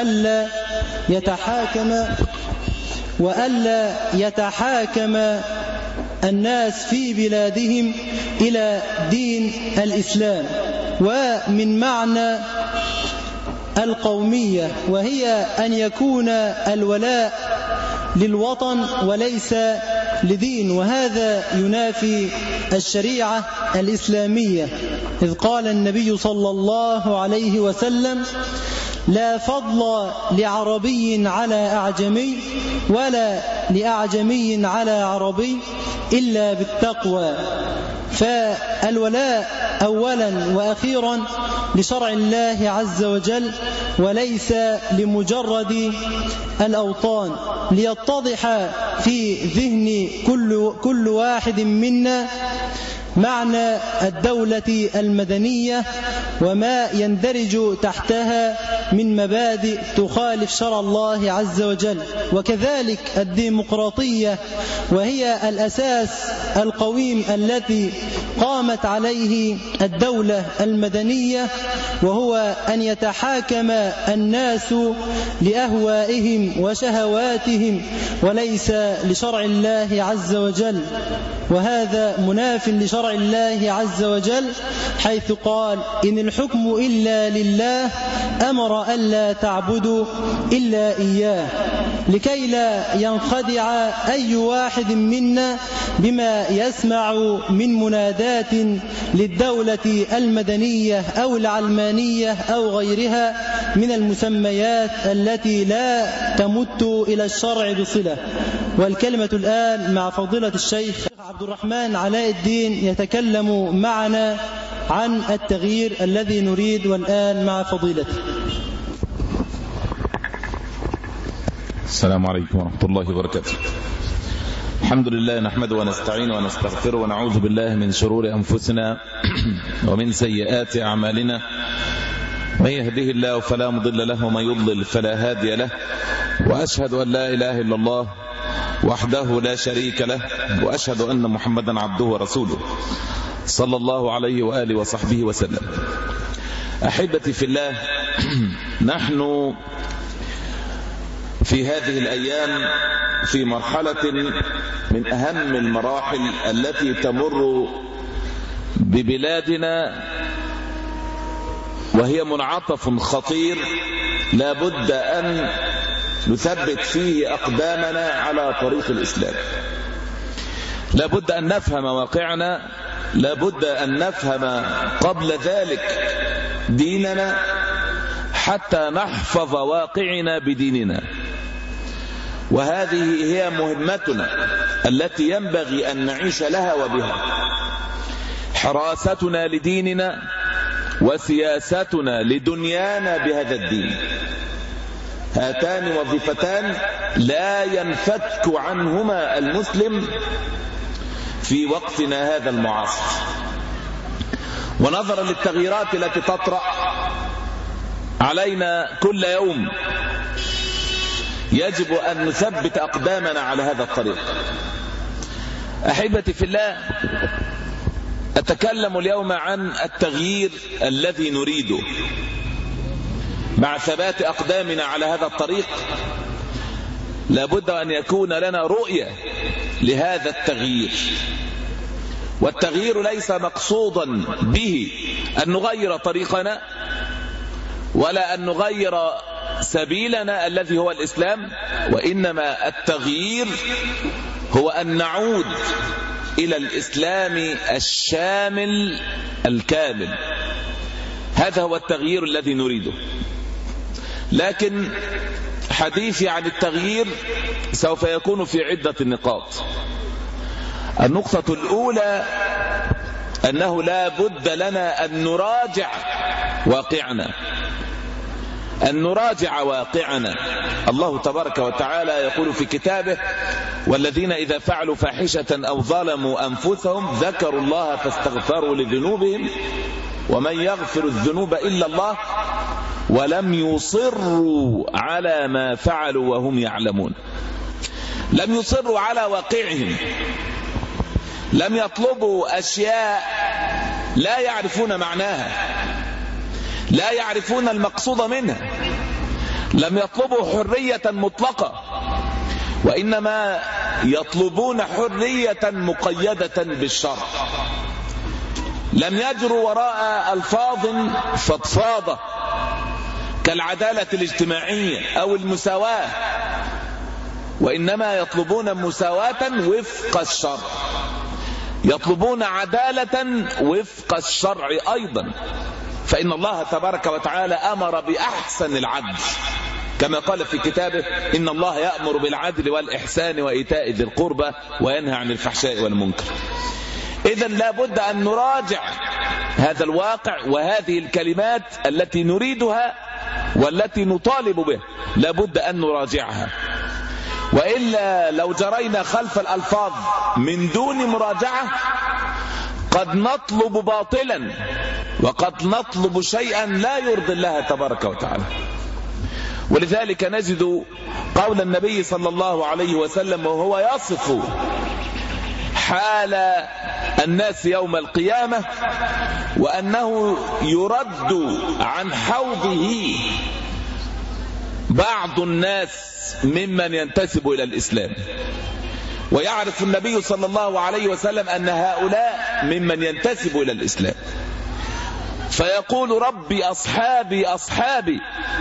Speaker 7: وألا يتحاكم الناس في بلادهم إلى دين الإسلام، ومن معنى القومية وهي أن يكون الولاء للوطن وليس لدين، وهذا ينافي الشريعة الإسلامية، إذ قال النبي صلى الله عليه وسلم: لا فضل لعربي على أعجمي ولا لأعجمي على عربي إلا بالتقوى. فالولاء أولا وأخيرا لشرع الله عز وجل وليس لمجرد الأوطان، ليتضح في ذهن كل واحد منا معنى الدولة المدنية وما يندرج تحتها من مبادئ تخالف شرع الله عز وجل. وكذلك الديمقراطية، وهي الأساس القويم التي قامت عليه الدولة المدنية، وهو أن يتحاكم الناس لأهوائهم وشهواتهم وليس لشرع الله عز وجل، وهذا مناف لشرع الله عز وجل، حيث قال: إن الحكم إلا لله أمر ألا تعبدوا إلا إياه، لكي لا ينخدع أي واحد منا بما يسمع من منادات للدولة المدنية أو العلمانية أو غيرها من المسميات التي لا تمت إلى الشرع بصلة. والكلمة الآن مع فضيلة الشيخ عبد الرحمن علاء الدين يتكلم معنا عن التغيير الذي نريد، والآن مع فضيلته.
Speaker 8: السلام عليكم ورحمة الله وبركاته. الحمد لله، نحمده ونستعينه ونستغفره ونعوذ بالله من شرور أنفسنا ومن سيئات أعمالنا، من يهده الله فلا مضل له ومن يضلل فلا هادي له، وأشهد أن لا إله إلا الله وحده لا شريك له، وأشهد أن محمدا عبده ورسوله صلى الله عليه وآله وصحبه وسلم. أحبتي في الله، نحن في هذه الأيام في مرحلة من أهم المراحل التي تمر ببلادنا، وهي منعطف خطير لا بد أن نثبت فيه أقدامنا على طريق الإسلام. لا بد أن نفهم واقعنا، لا بد أن نفهم قبل ذلك ديننا حتى نحفظ واقعنا بديننا، وهذه هي مهمتنا التي ينبغي أن نعيش لها وبها، حراستنا لديننا وسياستنا لدنيانا بهذا الدين. هاتان وظيفتان لا ينفك عنهما المسلم في وقتنا هذا المعاصر. ونظرا للتغييرات التي تطرأ علينا كل يوم، يجب أن نثبت أقدامنا على هذا الطريق. أحبتي في الله، أتكلم اليوم عن التغيير الذي نريده. مع ثبات أقدامنا على هذا الطريق لابد أن يكون لنا رؤية لهذا التغيير، والتغيير ليس مقصودا به أن نغير طريقنا ولا أن نغير سبيلنا الذي هو الإسلام، وإنما التغيير هو أن نعود إلى الإسلام الشامل الكامل. هذا هو التغيير الذي نريده. لكن حديثي عن التغيير سوف يكون في عدة نقاط. النقطة الأولى أنه لا بد لنا أن نراجع واقعنا، أن نراجع واقعنا. الله تبارك وتعالى يقول في كتابه: والذين إذا فعلوا فاحشة أو ظلموا أنفسهم ذكروا الله فاستغفروا لذنوبهم ومن يغفر الذنوب إلا الله ولم يصروا على ما فعلوا وهم يعلمون. لم يصروا على واقعهم، لم يطلبوا أشياء لا يعرفون معناها، لا يعرفون المقصود منها، لم يطلبوا حرية مطلقة، وإنما يطلبون حرية مقيدة بالشرع. لم يجروا وراء ألفاظ فضفاضة كالعدالة الاجتماعية أو المساواة، وإنما يطلبون مساواة وفق الشرع، يطلبون عدالة وفق الشرع أيضا. فإن الله تبارك وتعالى أمر بأحسن العدل، كما قال في كتابه: إن الله يأمر بالعدل والإحسان وإيتاء ذي القربى وينهى عن الفحشاء والمنكر. إذن لا بد أن نراجع هذا الواقع، وهذه الكلمات التي نريدها والتي نطالب بها لا بد أن نراجعها، وإلا لو جرينا خلف الألفاظ من دون مراجعة قد نطلب باطلا، وقد نطلب شيئا لا يرضي الله تبارك وتعالى. ولذلك نجد قول النبي صلى الله عليه وسلم وهو يصف حال الناس يوم القيامة، وأنه يرد عن حوضه بعض الناس ممن ينتسب إلى الإسلام، ويعرف النبي صلى الله عليه وسلم أن هؤلاء ممن ينتسب إلى الإسلام، فيقول: ربي أصحابي أصحابي،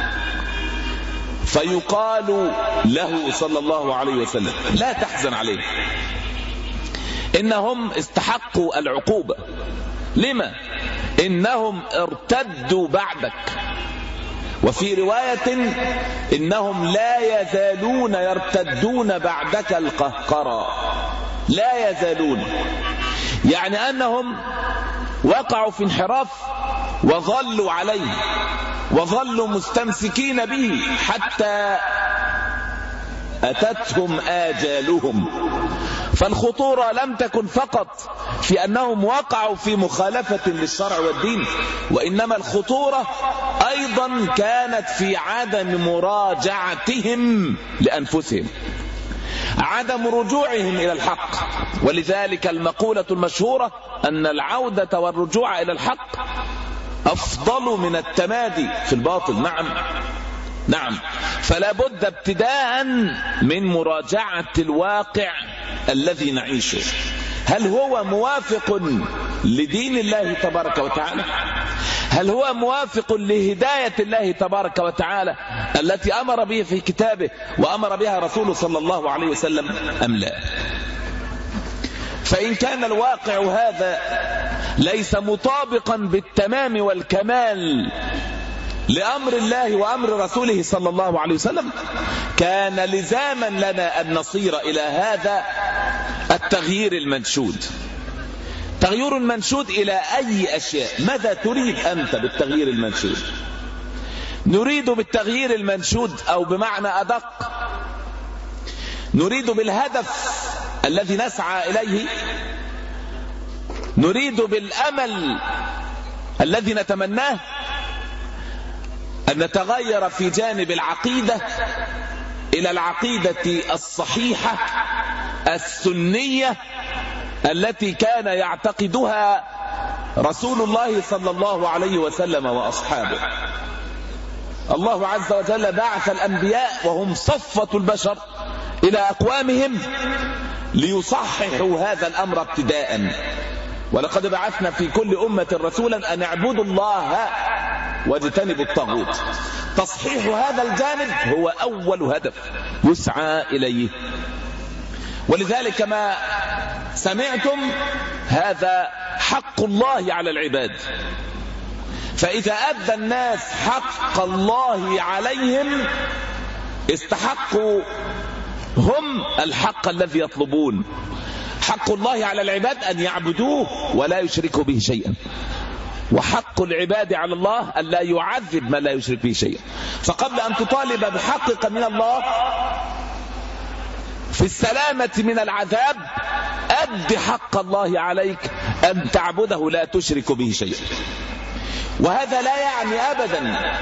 Speaker 8: فيقال له صلى الله عليه وسلم: لا تحزن عليه، إنهم استحقوا العقوبة. لما؟ إنهم ارتدوا بعدك. وفي رواية: إنهم لا يزالون يرتدون بعدك القهقرى. لا يزالون، يعني أنهم وقعوا في انحراف وظلوا عليه وظلوا مستمسكين به حتى أتتهم آجالهم. فالخطورة لم تكن فقط في أنهم وقعوا في مخالفة للشرع والدين، وإنما الخطورة أيضا كانت في عدم مراجعتهم لأنفسهم، عدم رجوعهم إلى الحق. ولذلك المقولة المشهورة أن العودة والرجوع إلى الحق أفضل من التمادي في الباطل. نعم، فلا بد ابتداء من مراجعة الواقع الذي نعيشه. هل هو موافق لدين الله تبارك وتعالى؟ هل هو موافق لهداية الله تبارك وتعالى التي أمر به في كتابه وأمر بها رسوله صلى الله عليه وسلم أم لا؟ فإن كان الواقع هذا ليس مطابقا بالتمام والكمال لأمر الله وأمر رسوله صلى الله عليه وسلم، كان لزاما لنا أن نصير إلى هذا التغيير المنشود. تغيير المنشود إلى أي أشياء؟ ماذا تريد أنت بالتغيير المنشود؟ نريد بالتغيير المنشود، أو بمعنى أدق نريد بالهدف الذي نسعى إليه، نريد بالأمل الذي نتمناه، أن نتغير في جانب العقيدة إلى العقيدة الصحيحة السنية التي كان يعتقدها رسول الله صلى الله عليه وسلم وأصحابه. الله عز وجل بعث الأنبياء وهم صفة البشر إلى أقوامهم ليصححوا هذا الأمر ابتداء. ولقد بعثنا في كل أمة رسولا أن اعبدوا الله واجتنبوا الطاغوت. تصحيح هذا الجانب هو أول هدف يسعى إليه. ولذلك ما سمعتم هذا حق الله على العباد، فإذا أدى الناس حق الله عليهم استحقوا هم الحق الذي يطلبون. حق الله على العباد أن يعبدوه ولا يشركوا به شيئا. وحق العباد على الله أن لا يعذب من لا يشرك به شيئا. فقبل أن تطالب بحقك من الله في السلامة من العذاب أد حق الله عليك أن تعبده لا تشرك به شيئا. وهذا لا يعني أبدا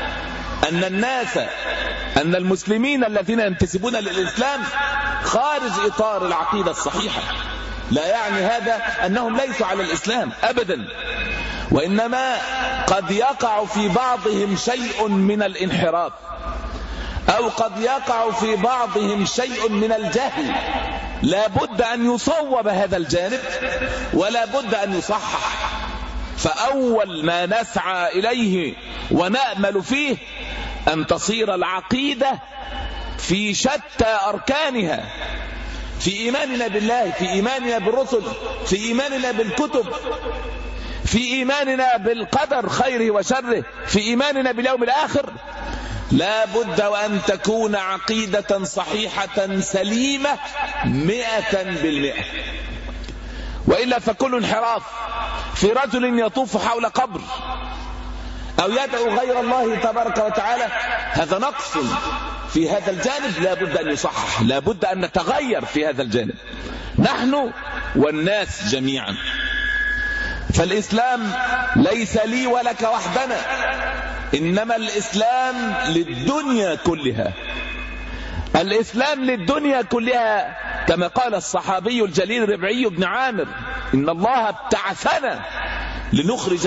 Speaker 8: أن المسلمين الذين ينتسبون للإسلام خارج إطار العقيدة الصحيحة، لا يعني هذا أنهم ليسوا على الإسلام أبدا، وإنما قد يقع في بعضهم شيء من الانحراف، أو قد يقع في بعضهم شيء من الجهل، لا بد أن يصوب هذا الجانب ولا بد أن يصحح. فأول ما نسعى إليه ونأمل فيه أن تصير العقيدة في شتى أركانها، في إيماننا بالله، في إيماننا بالرسل، في إيماننا بالكتب، في إيماننا بالقدر خيره وشره، في إيماننا باليوم الآخر. لا بد وأن تكون عقيدة صحيحة سليمة 100%، وإلا فكل انحراف في رجل يطوف حول قبر أو يدعو غير الله تبارك وتعالى هذا نقص في هذا الجانب، لا بد أن يصحح، لا بد أن نتغير في هذا الجانب نحن والناس جميعا. فالإسلام ليس لي ولك وحدنا، إنما الإسلام للدنيا كلها. الإسلام للدنيا كلها، كما قال الصحابي الجليل ربعي بن عامر: إن الله ابتعثنا لنخرج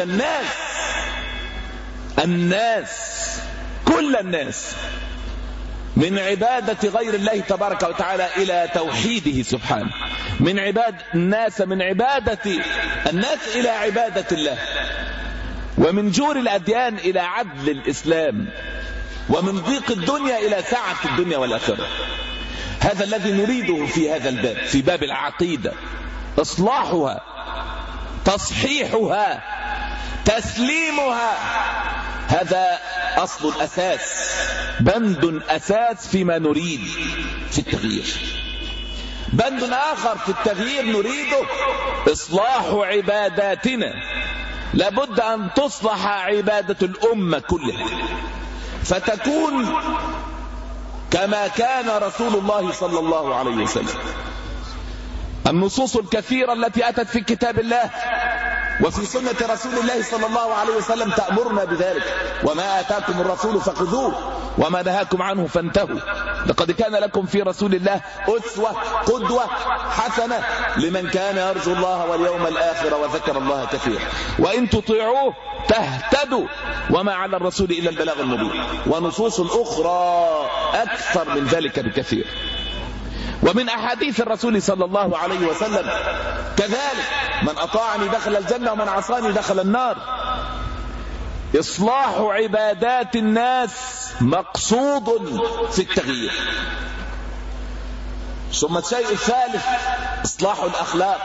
Speaker 8: كل الناس من عبادة غير الله تبارك وتعالى إلى توحيده سبحانه، من عبادة الناس إلى عبادة الله، ومن جور الأديان إلى عدل الإسلام، ومن ضيق الدنيا إلى سعة الدنيا والآخرة. هذا الذي نريده في هذا الباب، في باب العقيدة: إصلاحها، تصحيحها، تسليمها. هذا أصل الأساس، بند أساس فيما نريد في التغيير. بند آخر في التغيير نريده إصلاح عباداتنا. لابد أن تصلح عبادة الأمة كلها، فتكون كما كان رسول الله صلى الله عليه وسلم. النصوص الكثيرة التي أتت في كتاب الله وفي سنة رسول الله صلى الله عليه وسلم تأمرنا بذلك: وما آتاكم الرسول فخذوه وما نهاكم عنه فانتهوا، لقد كان لكم في رسول الله أسوة قدوة حسنة لمن كان يرجو الله واليوم الآخر وذكر الله كثيرا، وإن تطيعوه تهتدوا وما على الرسول إلا البلاغ المبين. ونصوص أخرى أكثر من ذلك بكثير. ومن أحاديث الرسول صلى الله عليه وسلم كذلك: من أطاعني دخل الجنة ومن عصاني دخل النار. إصلاح عبادات الناس مقصود في التغيير. ثم الشيء الثالث إصلاح الأخلاق،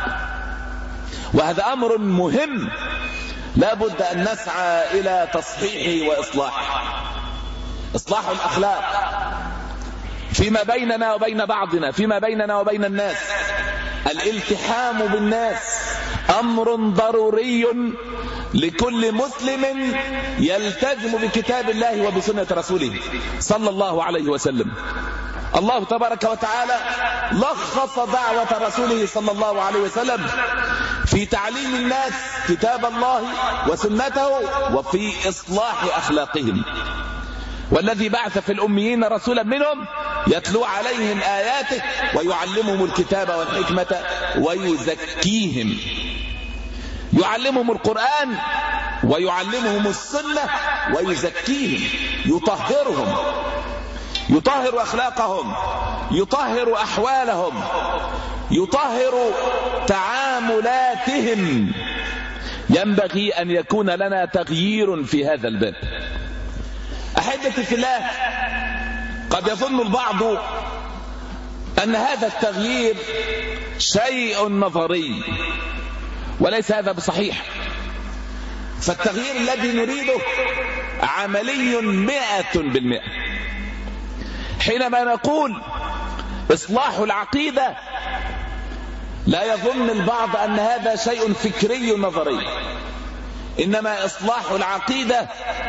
Speaker 8: وهذا أمر مهم لا بد أن نسعى إلى تصحيحه وإصلاحه. إصلاح الأخلاق فيما بيننا وبين بعضنا، فيما بيننا وبين الناس. الالتحام بالناس أمر ضروري لكل مسلم يلتزم بكتاب الله وبسنة رسوله صلى الله عليه وسلم. الله تبارك وتعالى لخص دعوة رسوله صلى الله عليه وسلم في تعليم الناس كتاب الله وسنته وفي إصلاح أخلاقهم. والذي بعث في الأميين رسولا منهم يتلو عليهم آياته ويعلمهم الكتاب والحكمة ويزكيهم. يعلمهم القرآن ويعلمهم السنة ويزكيهم، يطهرهم، يطهر أخلاقهم، يطهر أحوالهم، يطهر تعاملاتهم. ينبغي أن يكون لنا تغيير في هذا الباب. أحبتي في الله، قد يظن البعض أن هذا التغيير شيء نظري، وليس هذا بصحيح. فالتغيير الذي نريده عملي 100%. حينما نقول إصلاح العقيدة لا يظن البعض أن هذا شيء فكري نظري. إنما إصلاح العقيدة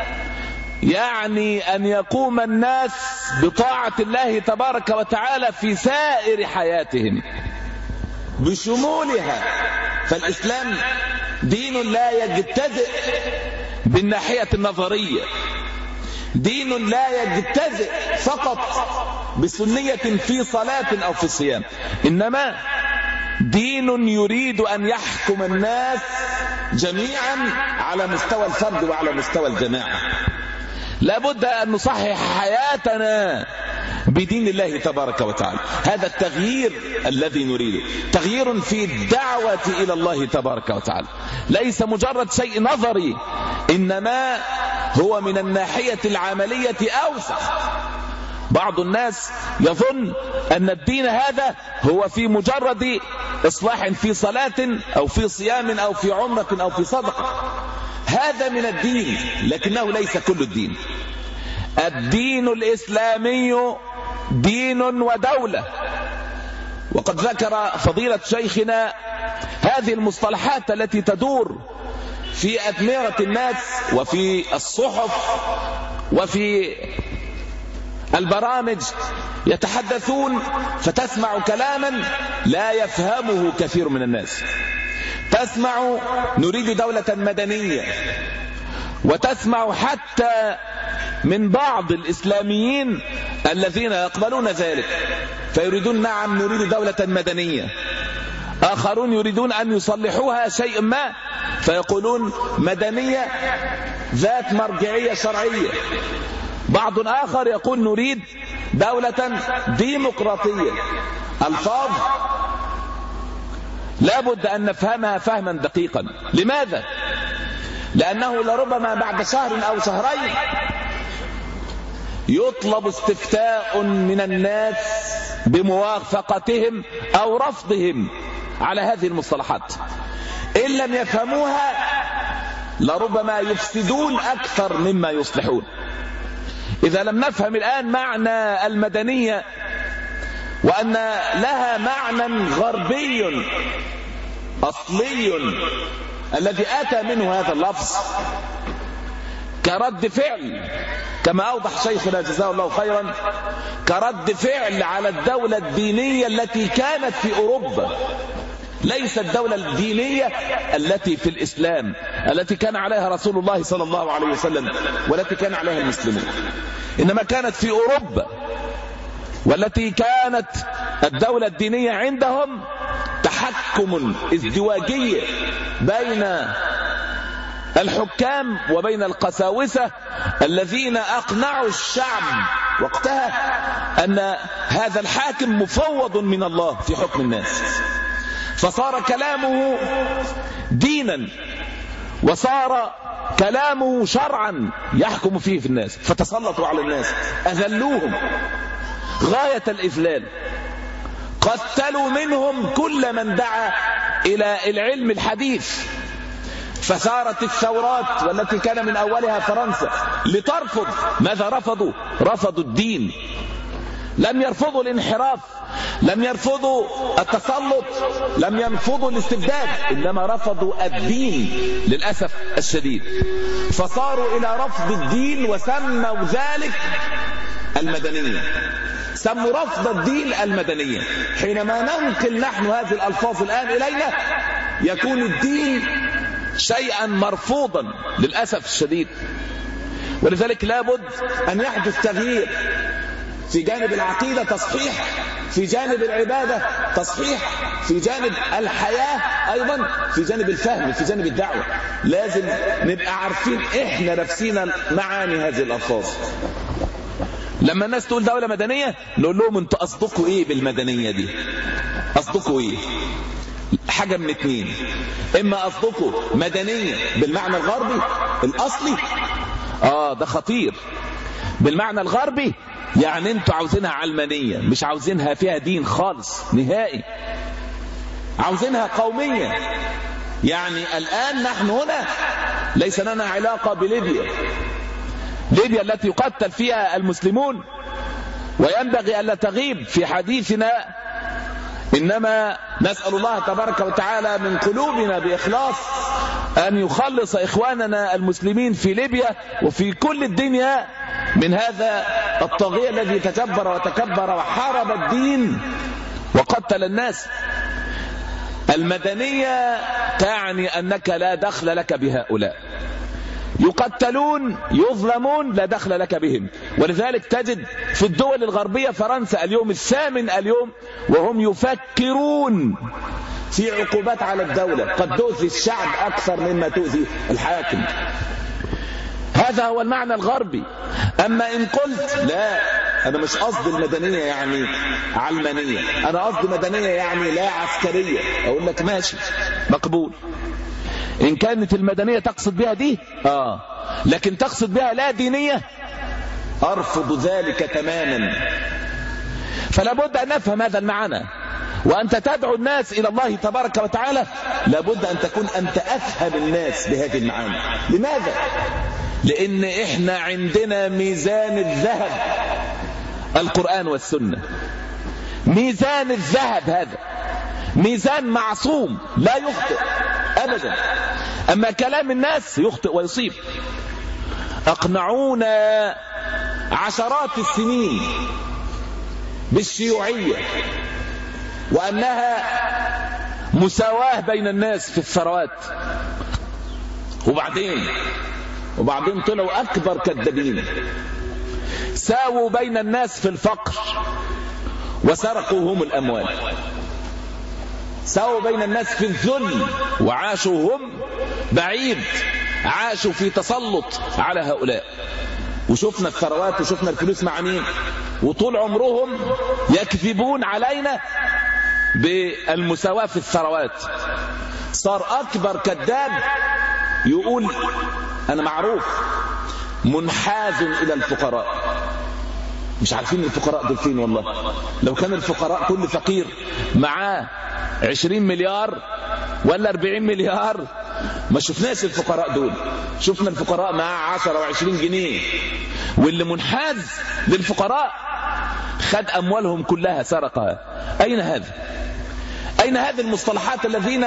Speaker 8: يعني أن يقوم الناس بطاعة الله تبارك وتعالى في سائر حياتهم بشمولها. فالإسلام دين لا يجتزئ بالناحية النظرية، دين لا يجتزئ فقط بسنية في صلاة أو في صيام، إنما دين يريد أن يحكم الناس جميعا على مستوى الفرد وعلى مستوى الجماعة. لابد أن نصحح حياتنا بدين الله تبارك وتعالى. هذا التغيير الذي نريده تغيير في الدعوة إلى الله تبارك وتعالى، ليس مجرد شيء نظري، إنما هو من الناحية العملية أوسع. بعض الناس يظن أن الدين هذا هو في مجرد إصلاح في صلاة أو في صيام أو في عمرة أو في صدقة. هذا من الدين لكنه ليس كل الدين. الدين الإسلامي دين ودولة. وقد ذكر فضيلة شيخنا هذه المصطلحات التي تدور في أدمغة الناس وفي الصحف وفي البرامج، يتحدثون فتسمع كلاما لا يفهمه كثير من الناس. تسمع نريد دولة مدنية، وتسمع حتى من بعض الإسلاميين الذين يقبلون ذلك فيريدون نعم نريد دولة مدنية. آخرون يريدون أن يصلحوها شيء ما فيقولون مدنية ذات مرجعية شرعية. بعض آخر يقول نريد دولة ديمقراطية. ألفاظ لابد أن نفهمها فهما دقيقا. لماذا؟ لأنه لربما بعد شهر أو شهرين يطلب استفتاء من الناس بموافقتهم أو رفضهم على هذه المصطلحات. إن لم يفهموها لربما يفسدون أكثر مما يصلحون. إذا لم نفهم الآن معنى المدنية وأن لها معنى غربي أصلي الذي أتى منه هذا اللفظ كرد فعل، كما أوضح شيخنا جزاه الله خيرا، كرد فعل على الدولة الدينية التي كانت في أوروبا. ليس الدولة الدينية التي في الإسلام التي كان عليها رسول الله صلى الله عليه وسلم والتي كان عليها المسلمون، إنما كانت في أوروبا، والتي كانت الدولة الدينية عندهم تحكم ازدواجي بين الحكام وبين القساوسة الذين أقنعوا الشعب وقتها أن هذا الحاكم مفوض من الله في حكم الناس، فصار كلامه دينا وصار كلامه شرعا يحكم فيه في الناس، فتسلطوا على الناس، أذلوهم غاية الإذلال، قتلوا منهم كل من دعا إلى العلم الحديث. فثارت الثورات والتي كان من أولها فرنسا لترفض ماذا رفضوا؟ رفضوا الدين. لم يرفضوا الانحراف، لم يرفضوا التسلط، لم يرفضوا الاستبداد، إنما رفضوا الدين للأسف الشديد. فصاروا إلى رفض الدين وسموا ذلك المدنية، سموا رفض الدين المدنية. حينما ننقل نحن هذه الألفاظ الآن إلينا يكون الدين شيئا مرفوضا للأسف الشديد. ولذلك لابد أن يحدث تغيير في جانب العقيدة، تصحيح في جانب العبادة، تصحيح في جانب الحياة، أيضا في جانب الفهم، في جانب الدعوة. لازم نبقى عارفين إحنا نفسنا معاني هذه الألفاظ. لما الناس تقول دولة مدنية نقول لهم انتوا قصدكوا ايه بالمدنية دي؟ قصدكوا ايه؟ حاجة من اتنين، اما قصدكوا مدنية بالمعنى الغربي الاصلي، ده خطير. بالمعنى الغربي يعني انتوا عاوزينها علمانية، مش عاوزينها فيها دين خالص نهائي، عاوزينها قومية. يعني الآن نحن هنا ليس لنا علاقة بليبيا، ليبيا التي يقتل فيها المسلمون وينبغي ألا تغيب في حديثنا، إنما نسأل الله تبارك وتعالى من قلوبنا بإخلاص أن يخلص إخواننا المسلمين في ليبيا وفي كل الدنيا من هذا الطاغية الذي تجبر وتكبر وحارب الدين وقتل الناس. المدنية تعني أنك لا دخل لك بهؤلاء، يقتلون يظلمون لا دخل لك بهم. ولذلك تجد في الدول الغربية فرنسا اليوم الثامن وهم يفكرون في عقوبات على الدولة قد تؤذي الشعب أكثر مما تؤذي الحاكم. هذا هو المعنى الغربي. أما إن قلت لا أنا مش قصد المدنية يعني علمانية، أنا قصد مدنية يعني لا عسكرية، أقول لك ماشي مقبول. إن كانت المدنية تقصد بها دي لكن تقصد بها لا دينية أرفض ذلك تماما. فلا بد أن نفهم هذا المعنى، وأنت تدعو الناس إلى الله تبارك وتعالى لابد أن تكون أنت أفهم الناس بهذه المعاني. لماذا؟ لأن إحنا عندنا ميزان الذهب القرآن والسنة. ميزان الذهب هذا ميزان معصوم لا يخطئ أبدا. أما كلام الناس يخطئ ويصيب. أقنعونا عشرات السنين بالشيوعية وأنها مساواة بين الناس في الثروات، وبعدين طلعوا أكبر كذابين، ساووا بين الناس في الفقر وسرقوا هم الأموال، ساووا بين الناس في الذل وعاشوا هم بعيد، عاشوا في تسلط على هؤلاء. وشفنا الثروات وشفنا الفلوس مع مين، وطول عمرهم يكذبون علينا بالمساواة في الثروات. صار أكبر كذاب يقول أنا معروف منحاز إلى الفقراء. مش عارفين الفقراء دول فين والله. لو كان الفقراء كل فقير معاه 20 مليار ولا 40 مليار ما شفناش الفقراء دول. شفنا الفقراء معاه 10 و20 جنيه، واللي منحاز للفقراء خد أموالهم كلها سرقها. أين هذا؟ أين هذه المصطلحات الذين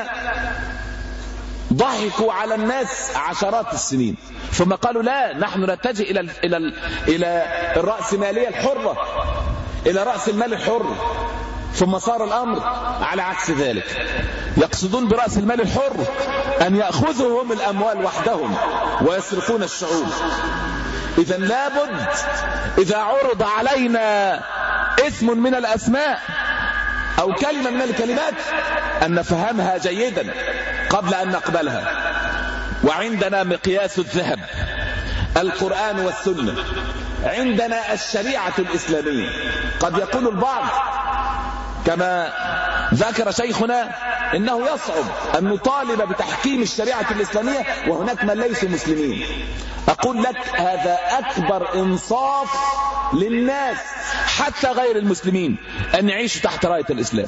Speaker 8: ضحكوا على الناس عشرات السنين ثم قالوا لا نحن نتجه إلى الرأسمالية الحرة، إلى رأس المال الحر، ثم صار الأمر على عكس ذلك. يقصدون برأس المال الحر أن يأخذوا هم الأموال وحدهم ويسرقون الشعوب. إذا لابد إذا عرض علينا اسم من الأسماء أو كلمة من الكلمات أن نفهمها جيدا قبل أن نقبلها. وعندنا مقياس الذهب القرآن والسنة، عندنا الشريعة الإسلامية. قد يقول البعض كما ذكر شيخنا إنه يصعب أن نطالب بتحكيم الشريعة الإسلامية وهناك من ليسوا مسلمين. أقول لك هذا أكبر إنصاف للناس حتى غير المسلمين أن يعيشوا تحت راية الإسلام.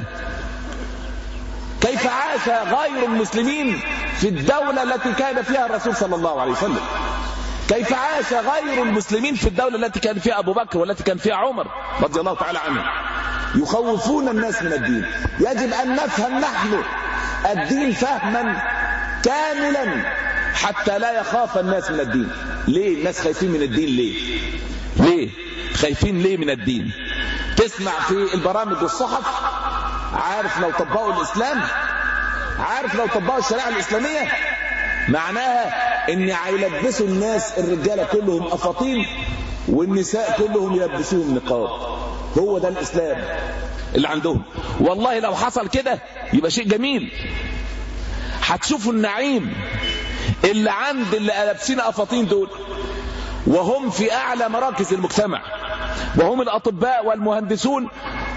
Speaker 8: كيف عاش غير المسلمين في الدولة التي كان فيها الرسول صلى الله عليه وسلم؟ كيف عاش غير المسلمين في الدولة التي كان فيها أبو بكر والتي كان فيها عمر رضي الله تعالى عنه؟ يخوفون الناس من الدين. يجب أن نفهم نحن الدين فهما كاملا حتى لا يخاف الناس من الدين. ليه الناس خايفين من الدين؟ ليه خايفين ليه من الدين؟ تسمع في البرامج والصحف عارف لو طبقوا الإسلام، عارف لو طبقوا الشريعة الإسلامية معناها ان هيلبسوا الناس الرجالة كلهم أفاطين والنساء كلهم يلبسوهم نقاب. هو ده الإسلام اللي عندهم. والله لو حصل كده يبقى شيء جميل. هتشوفوا النعيم اللي عند اللي لابسين أفاطين دول وهم في أعلى مراكز المجتمع، وهم الأطباء والمهندسون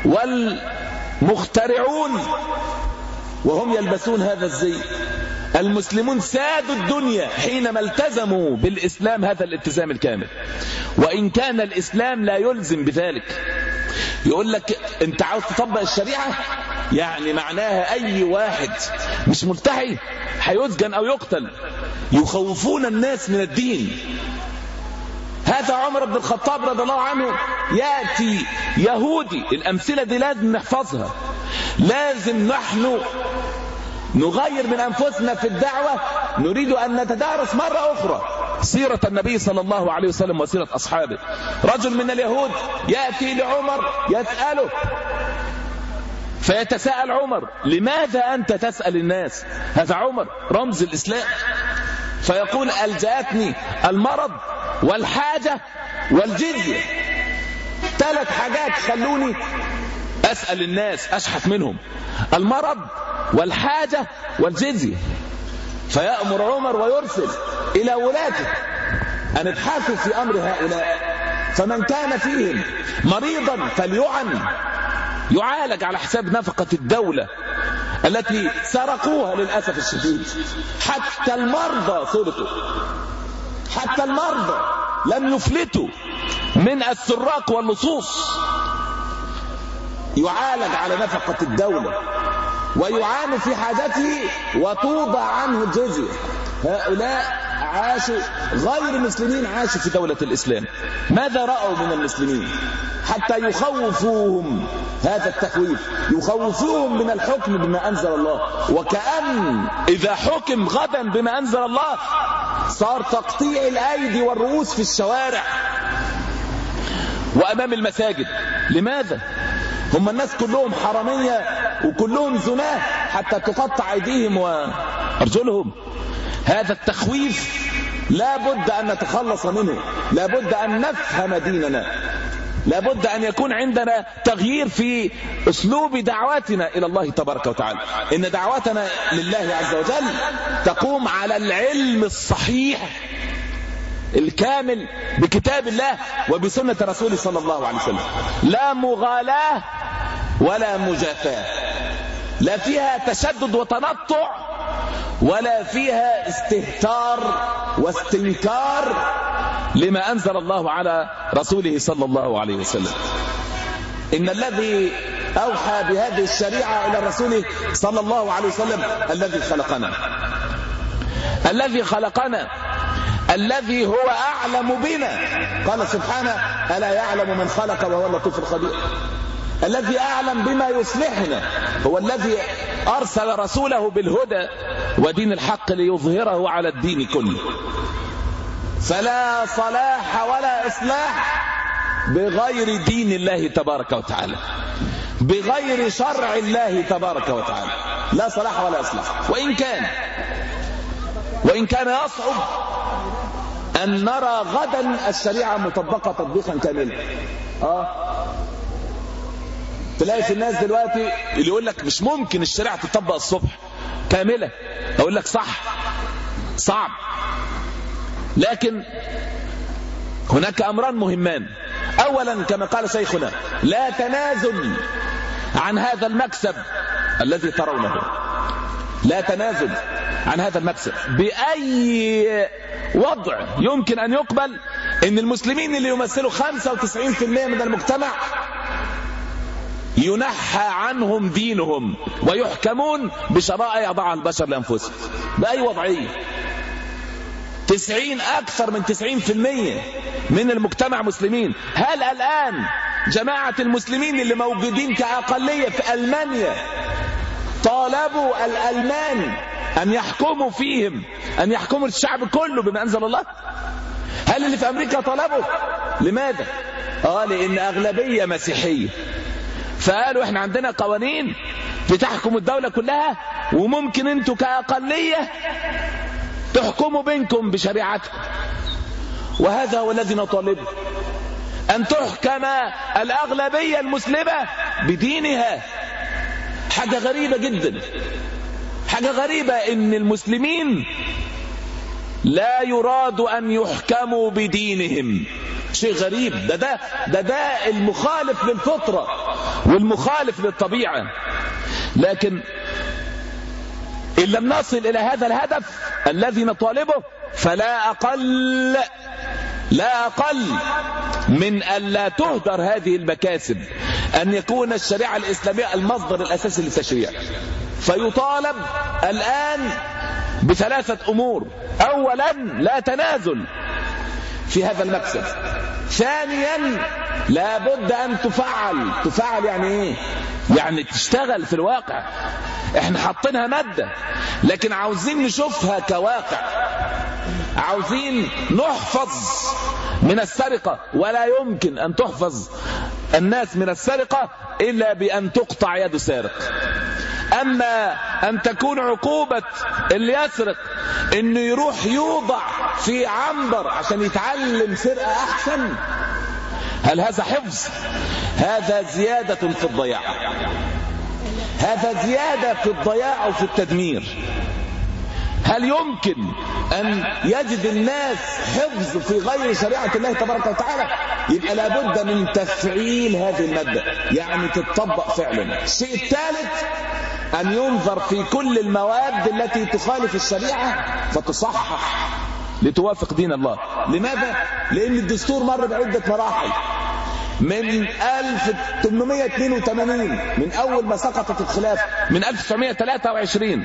Speaker 8: والمخترعون، وهم يلبسون هذا الزي. المسلمون سادوا الدنيا حينما التزموا بالإسلام هذا الالتزام الكامل، وإن كان الإسلام لا يلزم بذلك. يقول لك أنت عاوز تطبق الشريعة يعني معناها أي واحد مش ملتحي هيسجن أو يقتل. يخوفون الناس من الدين. هذا عمر بن الخطاب رضي الله عنه يأتي يهودي. الأمثلة دي لازم نحفظها. لازم نحن نغير من أنفسنا في الدعوة نريد أن نتدارس مرة أخرى سيرة النبي صلى الله عليه وسلم وسيرة أصحابه. رجل من اليهود يأتي لعمر يسأله، فيتساءل عمر: لماذا أنت تسأل الناس؟ هذا عمر رمز الإسلام. فيقول: ألجأتني المرض والحاجة والجزية. 3 حاجات خلوني أسأل الناس أشحت منهم: المرض والحاجة والجزية. فيأمر عمر ويرسل إلى ولاته أن ابحثوا في أمر هؤلاء، فمن كان فيهم مريضا يعالج على حساب نفقة الدولة التي سرقوها للأسف الشديد. حتى المرضى سرقوا، حتى المرضى لم يفلتوا من السراق واللصوص. يعالج على نفقة الدولة ويعان في حاجته وتوضع عنه الجزية. هؤلاء عاشوا غير مسلمين، عاشوا في دولة الإسلام. ماذا رأوا من المسلمين حتى يخوفوهم؟ هذا التخويف يخوفوهم من الحكم بما أنزل الله. وكأن إذا حكم غدا بما أنزل الله صار تقطيع الأيدي والرؤوس في الشوارع وأمام المساجد. لماذا؟ هم الناس كلهم حرامية وكلهم زناه حتى تقطع أيديهم وأرجلهم؟ هذا التخويف لا بد أن نتخلص منه، لا بد أن نفهم ديننا، لا بد أن يكون عندنا تغيير في أسلوب دعواتنا إلى الله تبارك وتعالى. إن دعوتنا لله عز وجل تقوم على العلم الصحيح الكامل بكتاب الله وبسنة رسوله صلى الله عليه وسلم. لا مغالاة ولا مجافاة، لا فيها تشدد وتنطع ولا فيها استهتار واستنكار لما أنزل الله على رسوله صلى الله عليه وسلم. إن الذي أوحى بهذه الشريعة إلى رسوله صلى الله عليه وسلم الذي خلقنا، الذي خلقنا، الذي هو أعلم بنا. قال سبحانه: ألا يعلم من خلق وهو اللطيف الخبير. الذي أعلم بما يصلحنا هو الذي أرسل رسوله بالهدى ودين الحق ليظهره على الدين كله. فلا صلاح ولا إصلاح بغير دين الله تبارك وتعالى، بغير شرع الله تبارك وتعالى. لا صلاح ولا إصلاح. وإن كان يصعب أن نرى غدا الشريعة مطبقة تطبيقا كاملا. تلاقي في الناس دلوقتي اللي يقول لك مش ممكن الشريعة تطبق الصبح كاملة، أقول لك صح، صعب، لكن هناك أمران مهمان. أولا كما قال شيخنا: لا تنازل عن هذا المكسب الذي ترونه، لا تنازل عن هذا المكسب بأي وضع يمكن أن يقبل. إن المسلمين اللي يمثلوا 95% من المجتمع ينحى عنهم دينهم ويحكمون بشرائع يضعها البشر لأنفسهم بأي وضعية. 90 أكثر من 90% من المجتمع مسلمين. هل الآن جماعة المسلمين اللي موجودين كأقلية في ألمانيا طالبوا الألمان أن يحكموا فيهم، أن يحكموا الشعب كله بما أنزل الله؟ هل اللي في أمريكا طلبوا؟ لماذا؟ لأن أغلبية مسيحية، فقالوا احنا عندنا قوانين بتحكم الدولة كلها، وممكن انتوا كأقلية تحكموا بينكم بشريعتكم. وهذا هو الذي نطالبه، أن تحكم الأغلبية المسلمة بدينها. حاجة غريبة جدا، حاجة غريبة إن المسلمين لا يراد أن يحكموا بدينهم. شيء غريب. ده المخالف للفطرة والمخالف للطبيعة. لكن إن لم نصل إلى هذا الهدف الذي نطالبه فلا أقل من أن لا تهدر هذه المكاسب، أن يكون الشريعة الإسلامية المصدر الأساسي للتشريع. فيطالب الآن ب3 أمور. أولا لا تنازل في هذا المكسب، ثانيا لابد أن تفعل يعني إيه؟ يعني تشتغل في الواقع. احنا حاطينها مادة لكن عاوزين نشوفها كواقع. عاوزين نحفظ من السرقة، ولا يمكن أن تحفظ الناس من السرقة إلا بأن تقطع يد سارق. أما أن تكون عقوبة اللي يسرق إنه يروح يوضع في عنبر عشان يتعلم سرقة أحسن، هل هذا حفظ؟ هذا زيادة في الضياع، هذا زيادة في الضياع وفي التدمير. هل يمكن أن يجد الناس حفظ في غير شريعة الله تبارك وتعالى؟ يبقى لابد من تفعيل هذه المادة، يعني تتطبق فعلا. الشيء الثالث أن ينظر في كل المواد التي تخالف الشريعة فتصحح لتوافق دين الله. لماذا؟ لأن الدستور مر بعدة مراحل. من 1882 من أول ما سقطت الخلافة، من 1923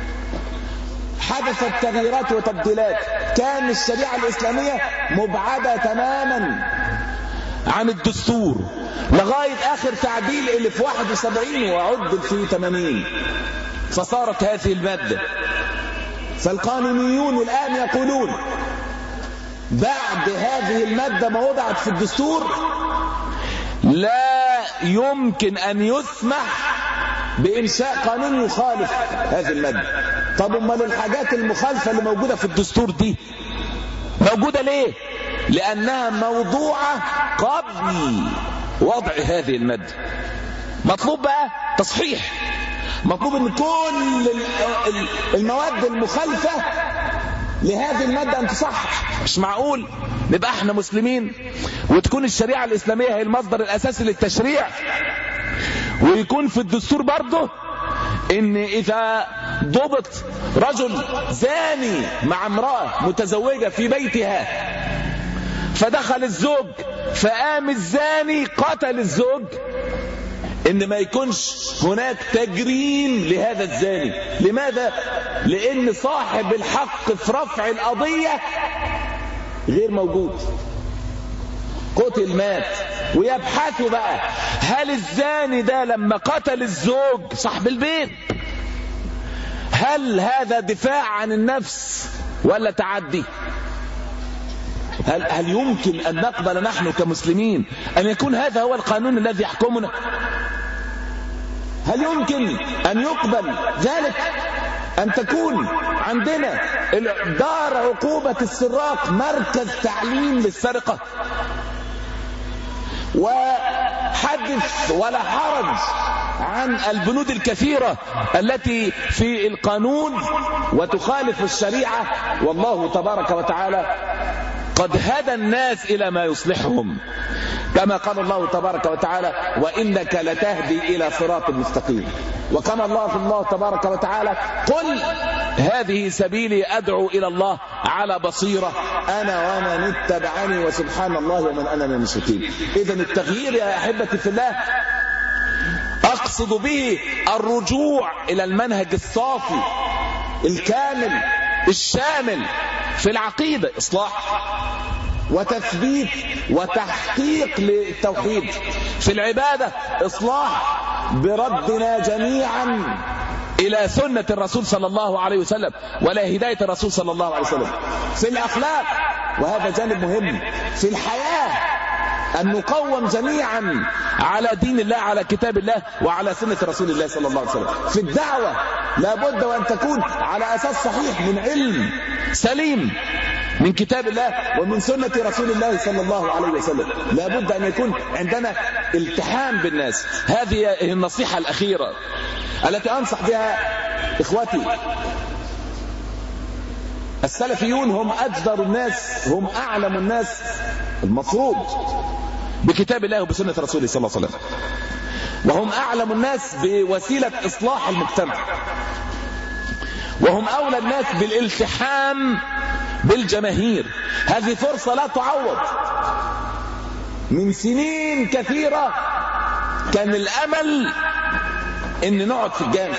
Speaker 8: حدثت تغييرات وتبديلات. كان الشريعة الإسلامية مبعدة تماما عن الدستور لغاية آخر تعديل اللي في 71 وعدل في 80، فصارت هذه المادة. فالقانونيون الآن يقولون بعد هذه المادة ما وضعت في الدستور لا يمكن أن يسمح بإنشاء قانون يخالف هذه المادة. طب امال الحاجات المخالفة اللي موجودة في الدستور دي موجودة ليه؟ لأنها موضوعة قبل وضع هذه المادة. مطلوب بقى تصحيح، مطلوب ان كل المواد المخالفة لهذه المادة ان تصحح. مش معقول نبقى احنا مسلمين وتكون الشريعة الإسلامية هي المصدر الأساسي للتشريع، ويكون في الدستور برضه ان اذا ضبط رجل زاني مع امرأة متزوجة في بيتها فدخل الزوج فقام الزاني قتل الزوج، ان ما يكونش هناك تجريم لهذا الزاني. لماذا؟ لان صاحب الحق في رفع القضية غير موجود، قتل مات. ويبحثوا بقى هل الزاني ده لما قتل الزوج صاحب البيت هل هذا دفاع عن النفس ولا تعدي؟ هل يمكن أن نقبل نحن كمسلمين أن يكون هذا هو القانون الذي يحكمنا؟ هل يمكن أن يقبل ذلك؟ أن تكون عندنا دار عقوبة السراق مركز تعليم للسرقة؟ وحدث ولا حرج عن البنود الكثيرة التي في القانون وتخالف الشريعة، والله تبارك وتعالى قد هدى الناس إلى ما يصلحهم، كما قال الله تبارك وتعالى وإنك لتهدي إلى صراط مستقيم. وكما الله تبارك وتعالى قل هذه سبيلي أدعو إلى الله على بصيرة أنا ومن اتبعني وسبحان الله ومن أنا من المشركين. إذن التغيير يا أحبتي في الله أقصد به الرجوع إلى المنهج الصافي الكامل الشامل في العقيدة، إصلاح وتثبيت وتحقيق للتوحيد، في العبادة إصلاح بردنا جميعا إلى سنة الرسول صلى الله عليه وسلم ولا هداية الرسول صلى الله عليه وسلم، في الأخلاق وهذا جانب مهم، في الحياة أن نقوم جميعا على دين الله على كتاب الله وعلى سنة رسول الله صلى الله عليه وسلم، في الدعوة لابد وأن تكون على أساس صحيح من علم سليم من كتاب الله ومن سنة رسول الله صلى الله عليه وسلم. لابد أن يكون عندنا التحام بالناس. هذه النصيحة الأخيرة التي أنصح بها إخوتي. السلفيون هم أجدر الناس، هم أعلم الناس المفروض بكتاب الله وبسنة رسوله صلى الله عليه وسلم، وهم أعلم الناس بوسيلة إصلاح المجتمع، وهم أولى الناس بالالتحام بالجماهير. هذه فرصة لا تعوض. من سنين كثيرة كان الأمل إن نقعد في الجامع،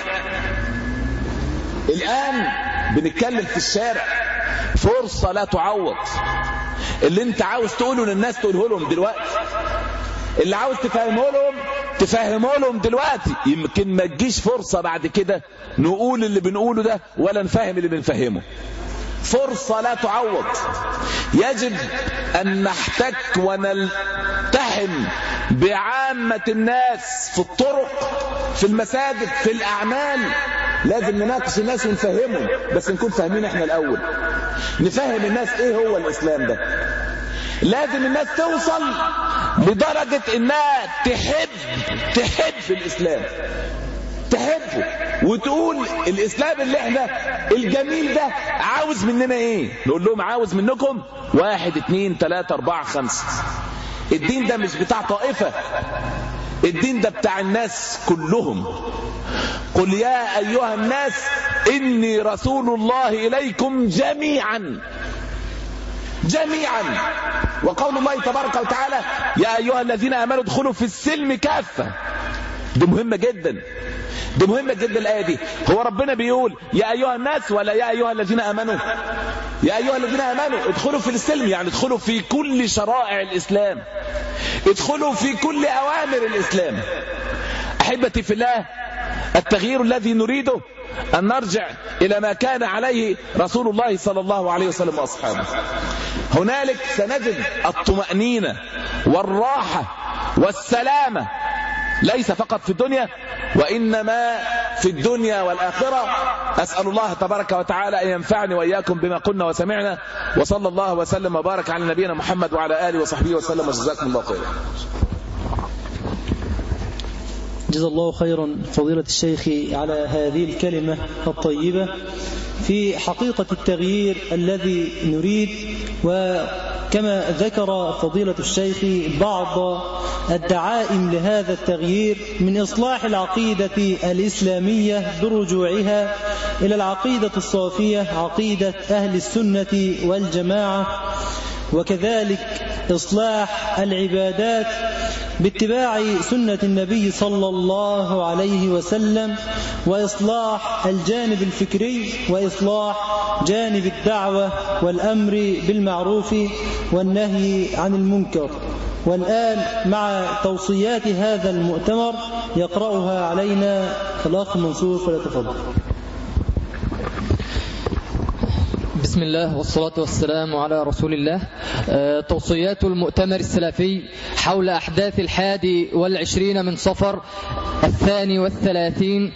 Speaker 8: الآن بنتكلم في الشارع. فرصة لا تعوض. اللي انت عاوز تقوله للناس تقوله لهم دلوقتي، اللي عاوز تفهمه لهم دلوقتي. يمكن ما تجيش فرصة بعد كده نقول اللي بنقوله ده ولا نفهم اللي بنفهمه. فرصة لا تعوض. يجب أن نحتك ونلتحم بعامة الناس في الطرق، في المساجد، في الأعمال. لازم نناقش الناس ونفهمهم، بس نكون فاهمين احنا الأول. نفهم الناس ايه هو الإسلام ده. لازم الناس توصل لدرجة انها تحب الإسلام، تحبه، وتقول الإسلام اللي احنا الجميل ده عاوز مننا ايه. نقول لهم عاوز منكم 1 2 3 4 5. الدين ده مش بتاع طائفة، الدين ده بتاع الناس كلهم. قل يا أيها الناس إني رسول الله إليكم جميعا. وقول الله تبارك وتعالى يا أيها الذين آمنوا ادخلوا في السلم كافة. دي مهمة جدا، الآية دي. هو ربنا بيقول يا أيها الناس ولا يا أيها الذين آمنوا؟ يا أيها الذين آمنوا ادخلوا في السلم، يعني ادخلوا في كل شرائع الإسلام، ادخلوا في كل أوامر الإسلام. أحبتي في الله، التغيير الذي نريده أن نرجع إلى ما كان عليه رسول الله صلى الله عليه وسلم وأصحابه. هنالك سنجد الطمأنينة والراحة والسلامة، ليس فقط في الدنيا وإنما في الدنيا والآخرة. أسأل الله تبارك وتعالى أن ينفعني وإياكم بما قلنا وسمعنا، وصلى الله وسلم وبارك على نبينا محمد وعلى آله وصحبه وسلم، وجزاكم الله خيرا.
Speaker 7: جزا الله خيرا فضيلة الشيخ على هذه الكلمة الطيبة في حقيقة التغيير الذي نريد. وكما ذكر فضيلة الشيخ بعض الدعائم لهذا التغيير من إصلاح العقيدة الإسلامية برجوعها إلى العقيدة الصافية، عقيدة أهل السنة والجماعة، وكذلك إصلاح العبادات باتباع سنة النبي صلى الله عليه وسلم، وإصلاح الجانب الفكري، وإصلاح جانب الدعوة والأمر بالمعروف والنهي عن المنكر. والآن مع توصيات هذا المؤتمر يقرأها علينا الأخ منصور، فليتفضل.
Speaker 9: بسم الله والصلاة والسلام على رسول الله. توصيات المؤتمر السلفي حول أحداث 21 من صفر 32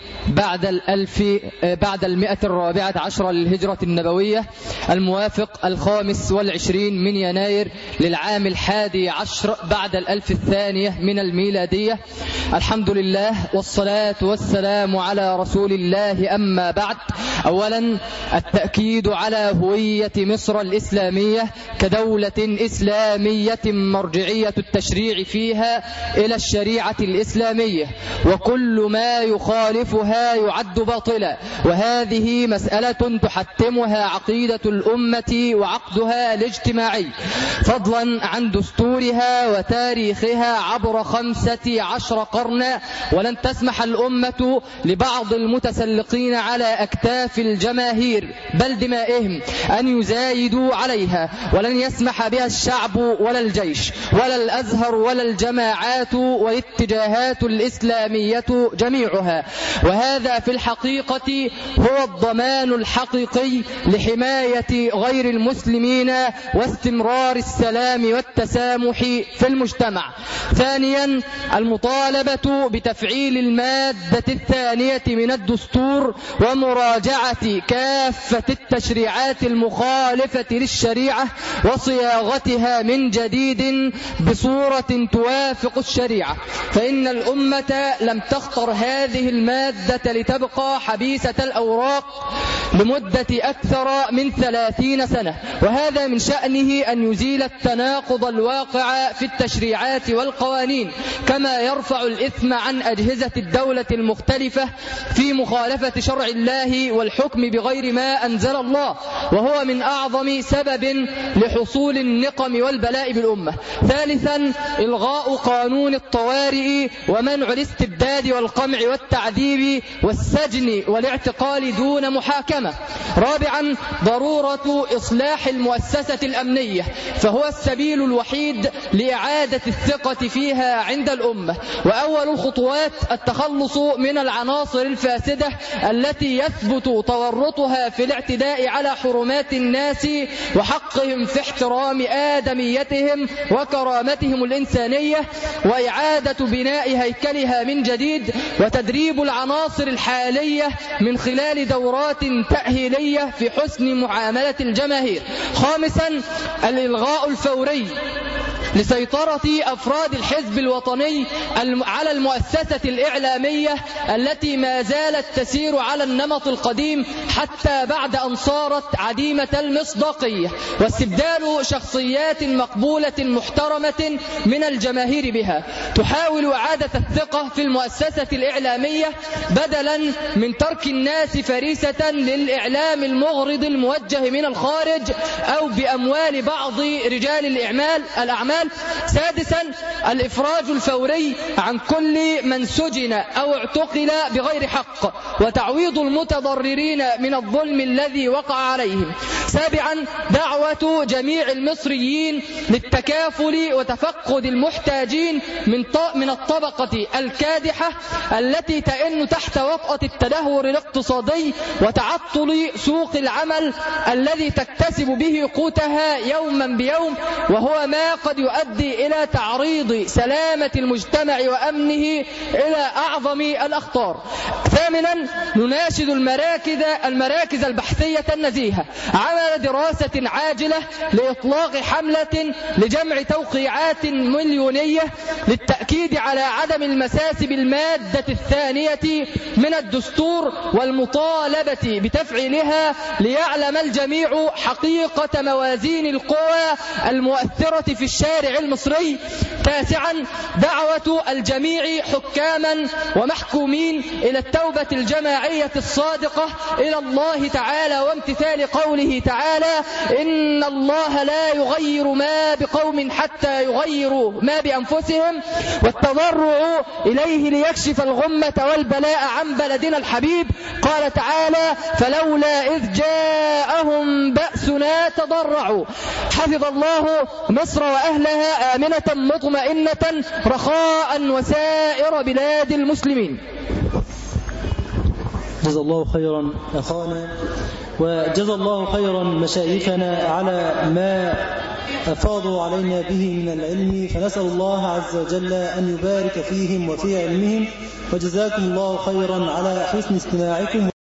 Speaker 9: بعد 114 للهجرة النبوية، الموافق 25 من يناير للعام 11 بعد 1002 من الميلادية. الحمد لله والصلاة والسلام على رسول الله. أما بعد، أولا التأكيد على هوية مصر الإسلامية كدولة إسلامية مرجعية التشريع فيها إلى الشريعة الإسلامية، وكل ما يخالفها يعد باطلا، وهذه مسألة تحتمها عقيدة الأمة وعقدها الاجتماعي، فضلا عن دستورها وتاريخها عبر 15 قرنا. ولن تسمح الأمة لبعض المتسلقين على أكتاف الجماهير بل دمائهم أن يزايدوا عليها، ولن يسمح بها الشعب ولا الجيش ولا الأزهر ولا الجماعات والاتجاهات الإسلامية جميعها. وهذا في الحقيقة هو الضمان الحقيقي لحماية غير المسلمين واستمرار السلام والتسامح في المجتمع. ثانيا، المطالبة بتفعيل المادة 2 من الدستور ومراجعة كافة التشريعات المخالفة للشريعة وصياغتها من جديد بصورة توافق الشريعة، فإن الأمة لم تختر هذه المادة لتبقى حبيسة الأوراق لمدة أكثر من 30 سنة، وهذا من شأنه أن يزيل التناقض الواقع في التشريعات والقوانين، كما يرفع الإثم عن أجهزة الدولة المختلفة في مخالفة شرع الله والحكم بغير ما أنزل الله، وهو من أعظم سبب لحصول النقم والبلاء بالأمة. ثالثا، إلغاء قانون الطوارئ ومنع الاستبداد والقمع والتعذيب والسجن والاعتقال دون محاكمة. رابعا ضرورة إصلاح المؤسسة الأمنية، فهو السبيل الوحيد لإعادة الثقة فيها عند الأمة. وأول الخطوات التخلص من العناصر الفاسدة التي يثبت تورطها في الاعتداء على حرمات الناس وحقهم في احترام آدميتهم وكرامتهم الإنسانية، وإعادة بناء هيكلها من جديد، وتدريب العناصر الحالية من خلال دورات تأهيلية في حسن معاملة الجماهير. خامسا الإلغاء الفوري لسيطرة أفراد الحزب الوطني على المؤسسة الإعلامية التي ما زالت تسير على النمط القديم حتى بعد أن صارت عديمة المصداقية، واستبدال شخصيات مقبولة محترمة من الجماهير بها. تحاول إعادة الثقة في المؤسسة الإعلامية بدلا من ترك الناس فريسة للإعلام المغرض الموجه من الخارج أو بأموال بعض رجال الأعمال. سادسا الإفراج الفوري عن كل من سجن أو اعتقل بغير حق، وتعويض المتضررين من الظلم الذي وقع عليهم. سابعا دعوة جميع المصريين للتكافل وتفقد المحتاجين من الطبقة الكادحة التي تئن تحت وطأة التدهور الاقتصادي وتعطل سوق العمل الذي تكتسب به قوتها يوما بيوم، وهو ما قد يؤدي إلى تعريض سلامة المجتمع وأمنه إلى أعظم الأخطار. ثامنا نناشد المراكز البحثية النزيهة عمل دراسة عاجلة لإطلاق حملة لجمع توقيعات مليونية للتأكيد على عدم المساس بالمادة الثانية من الدستور والمطالبة بتفعيلها ليعلم الجميع حقيقة موازين القوى المؤثرة في الشارع المصري. تاسعا دعوة الجميع حكاما ومحكومين إلى التوبة الجماعية الصادقة إلى الله تعالى وامتثال قوله تعالى: إن الله لا يغير ما بقوم حتى يغيروا ما بأنفسهم، والتضرع إليه ليكشف الغمة والبلاء عن بلدنا الحبيب. قال تعالى: فلولا إذ جاءهم بأسنا تضرعوا. حفظ الله مصر وأهلها آمنة مطمئنة رخاء وسائر بلاد المسلمين.
Speaker 7: جزا الله خيرا أخانا، وجزا الله خيرا مشايخنا على ما أفاضوا علينا به من العلم، فنسأل الله عز وجل أن يبارك فيهم وفي علمهم، وجزاكم الله خيرا على حسن استماعكم.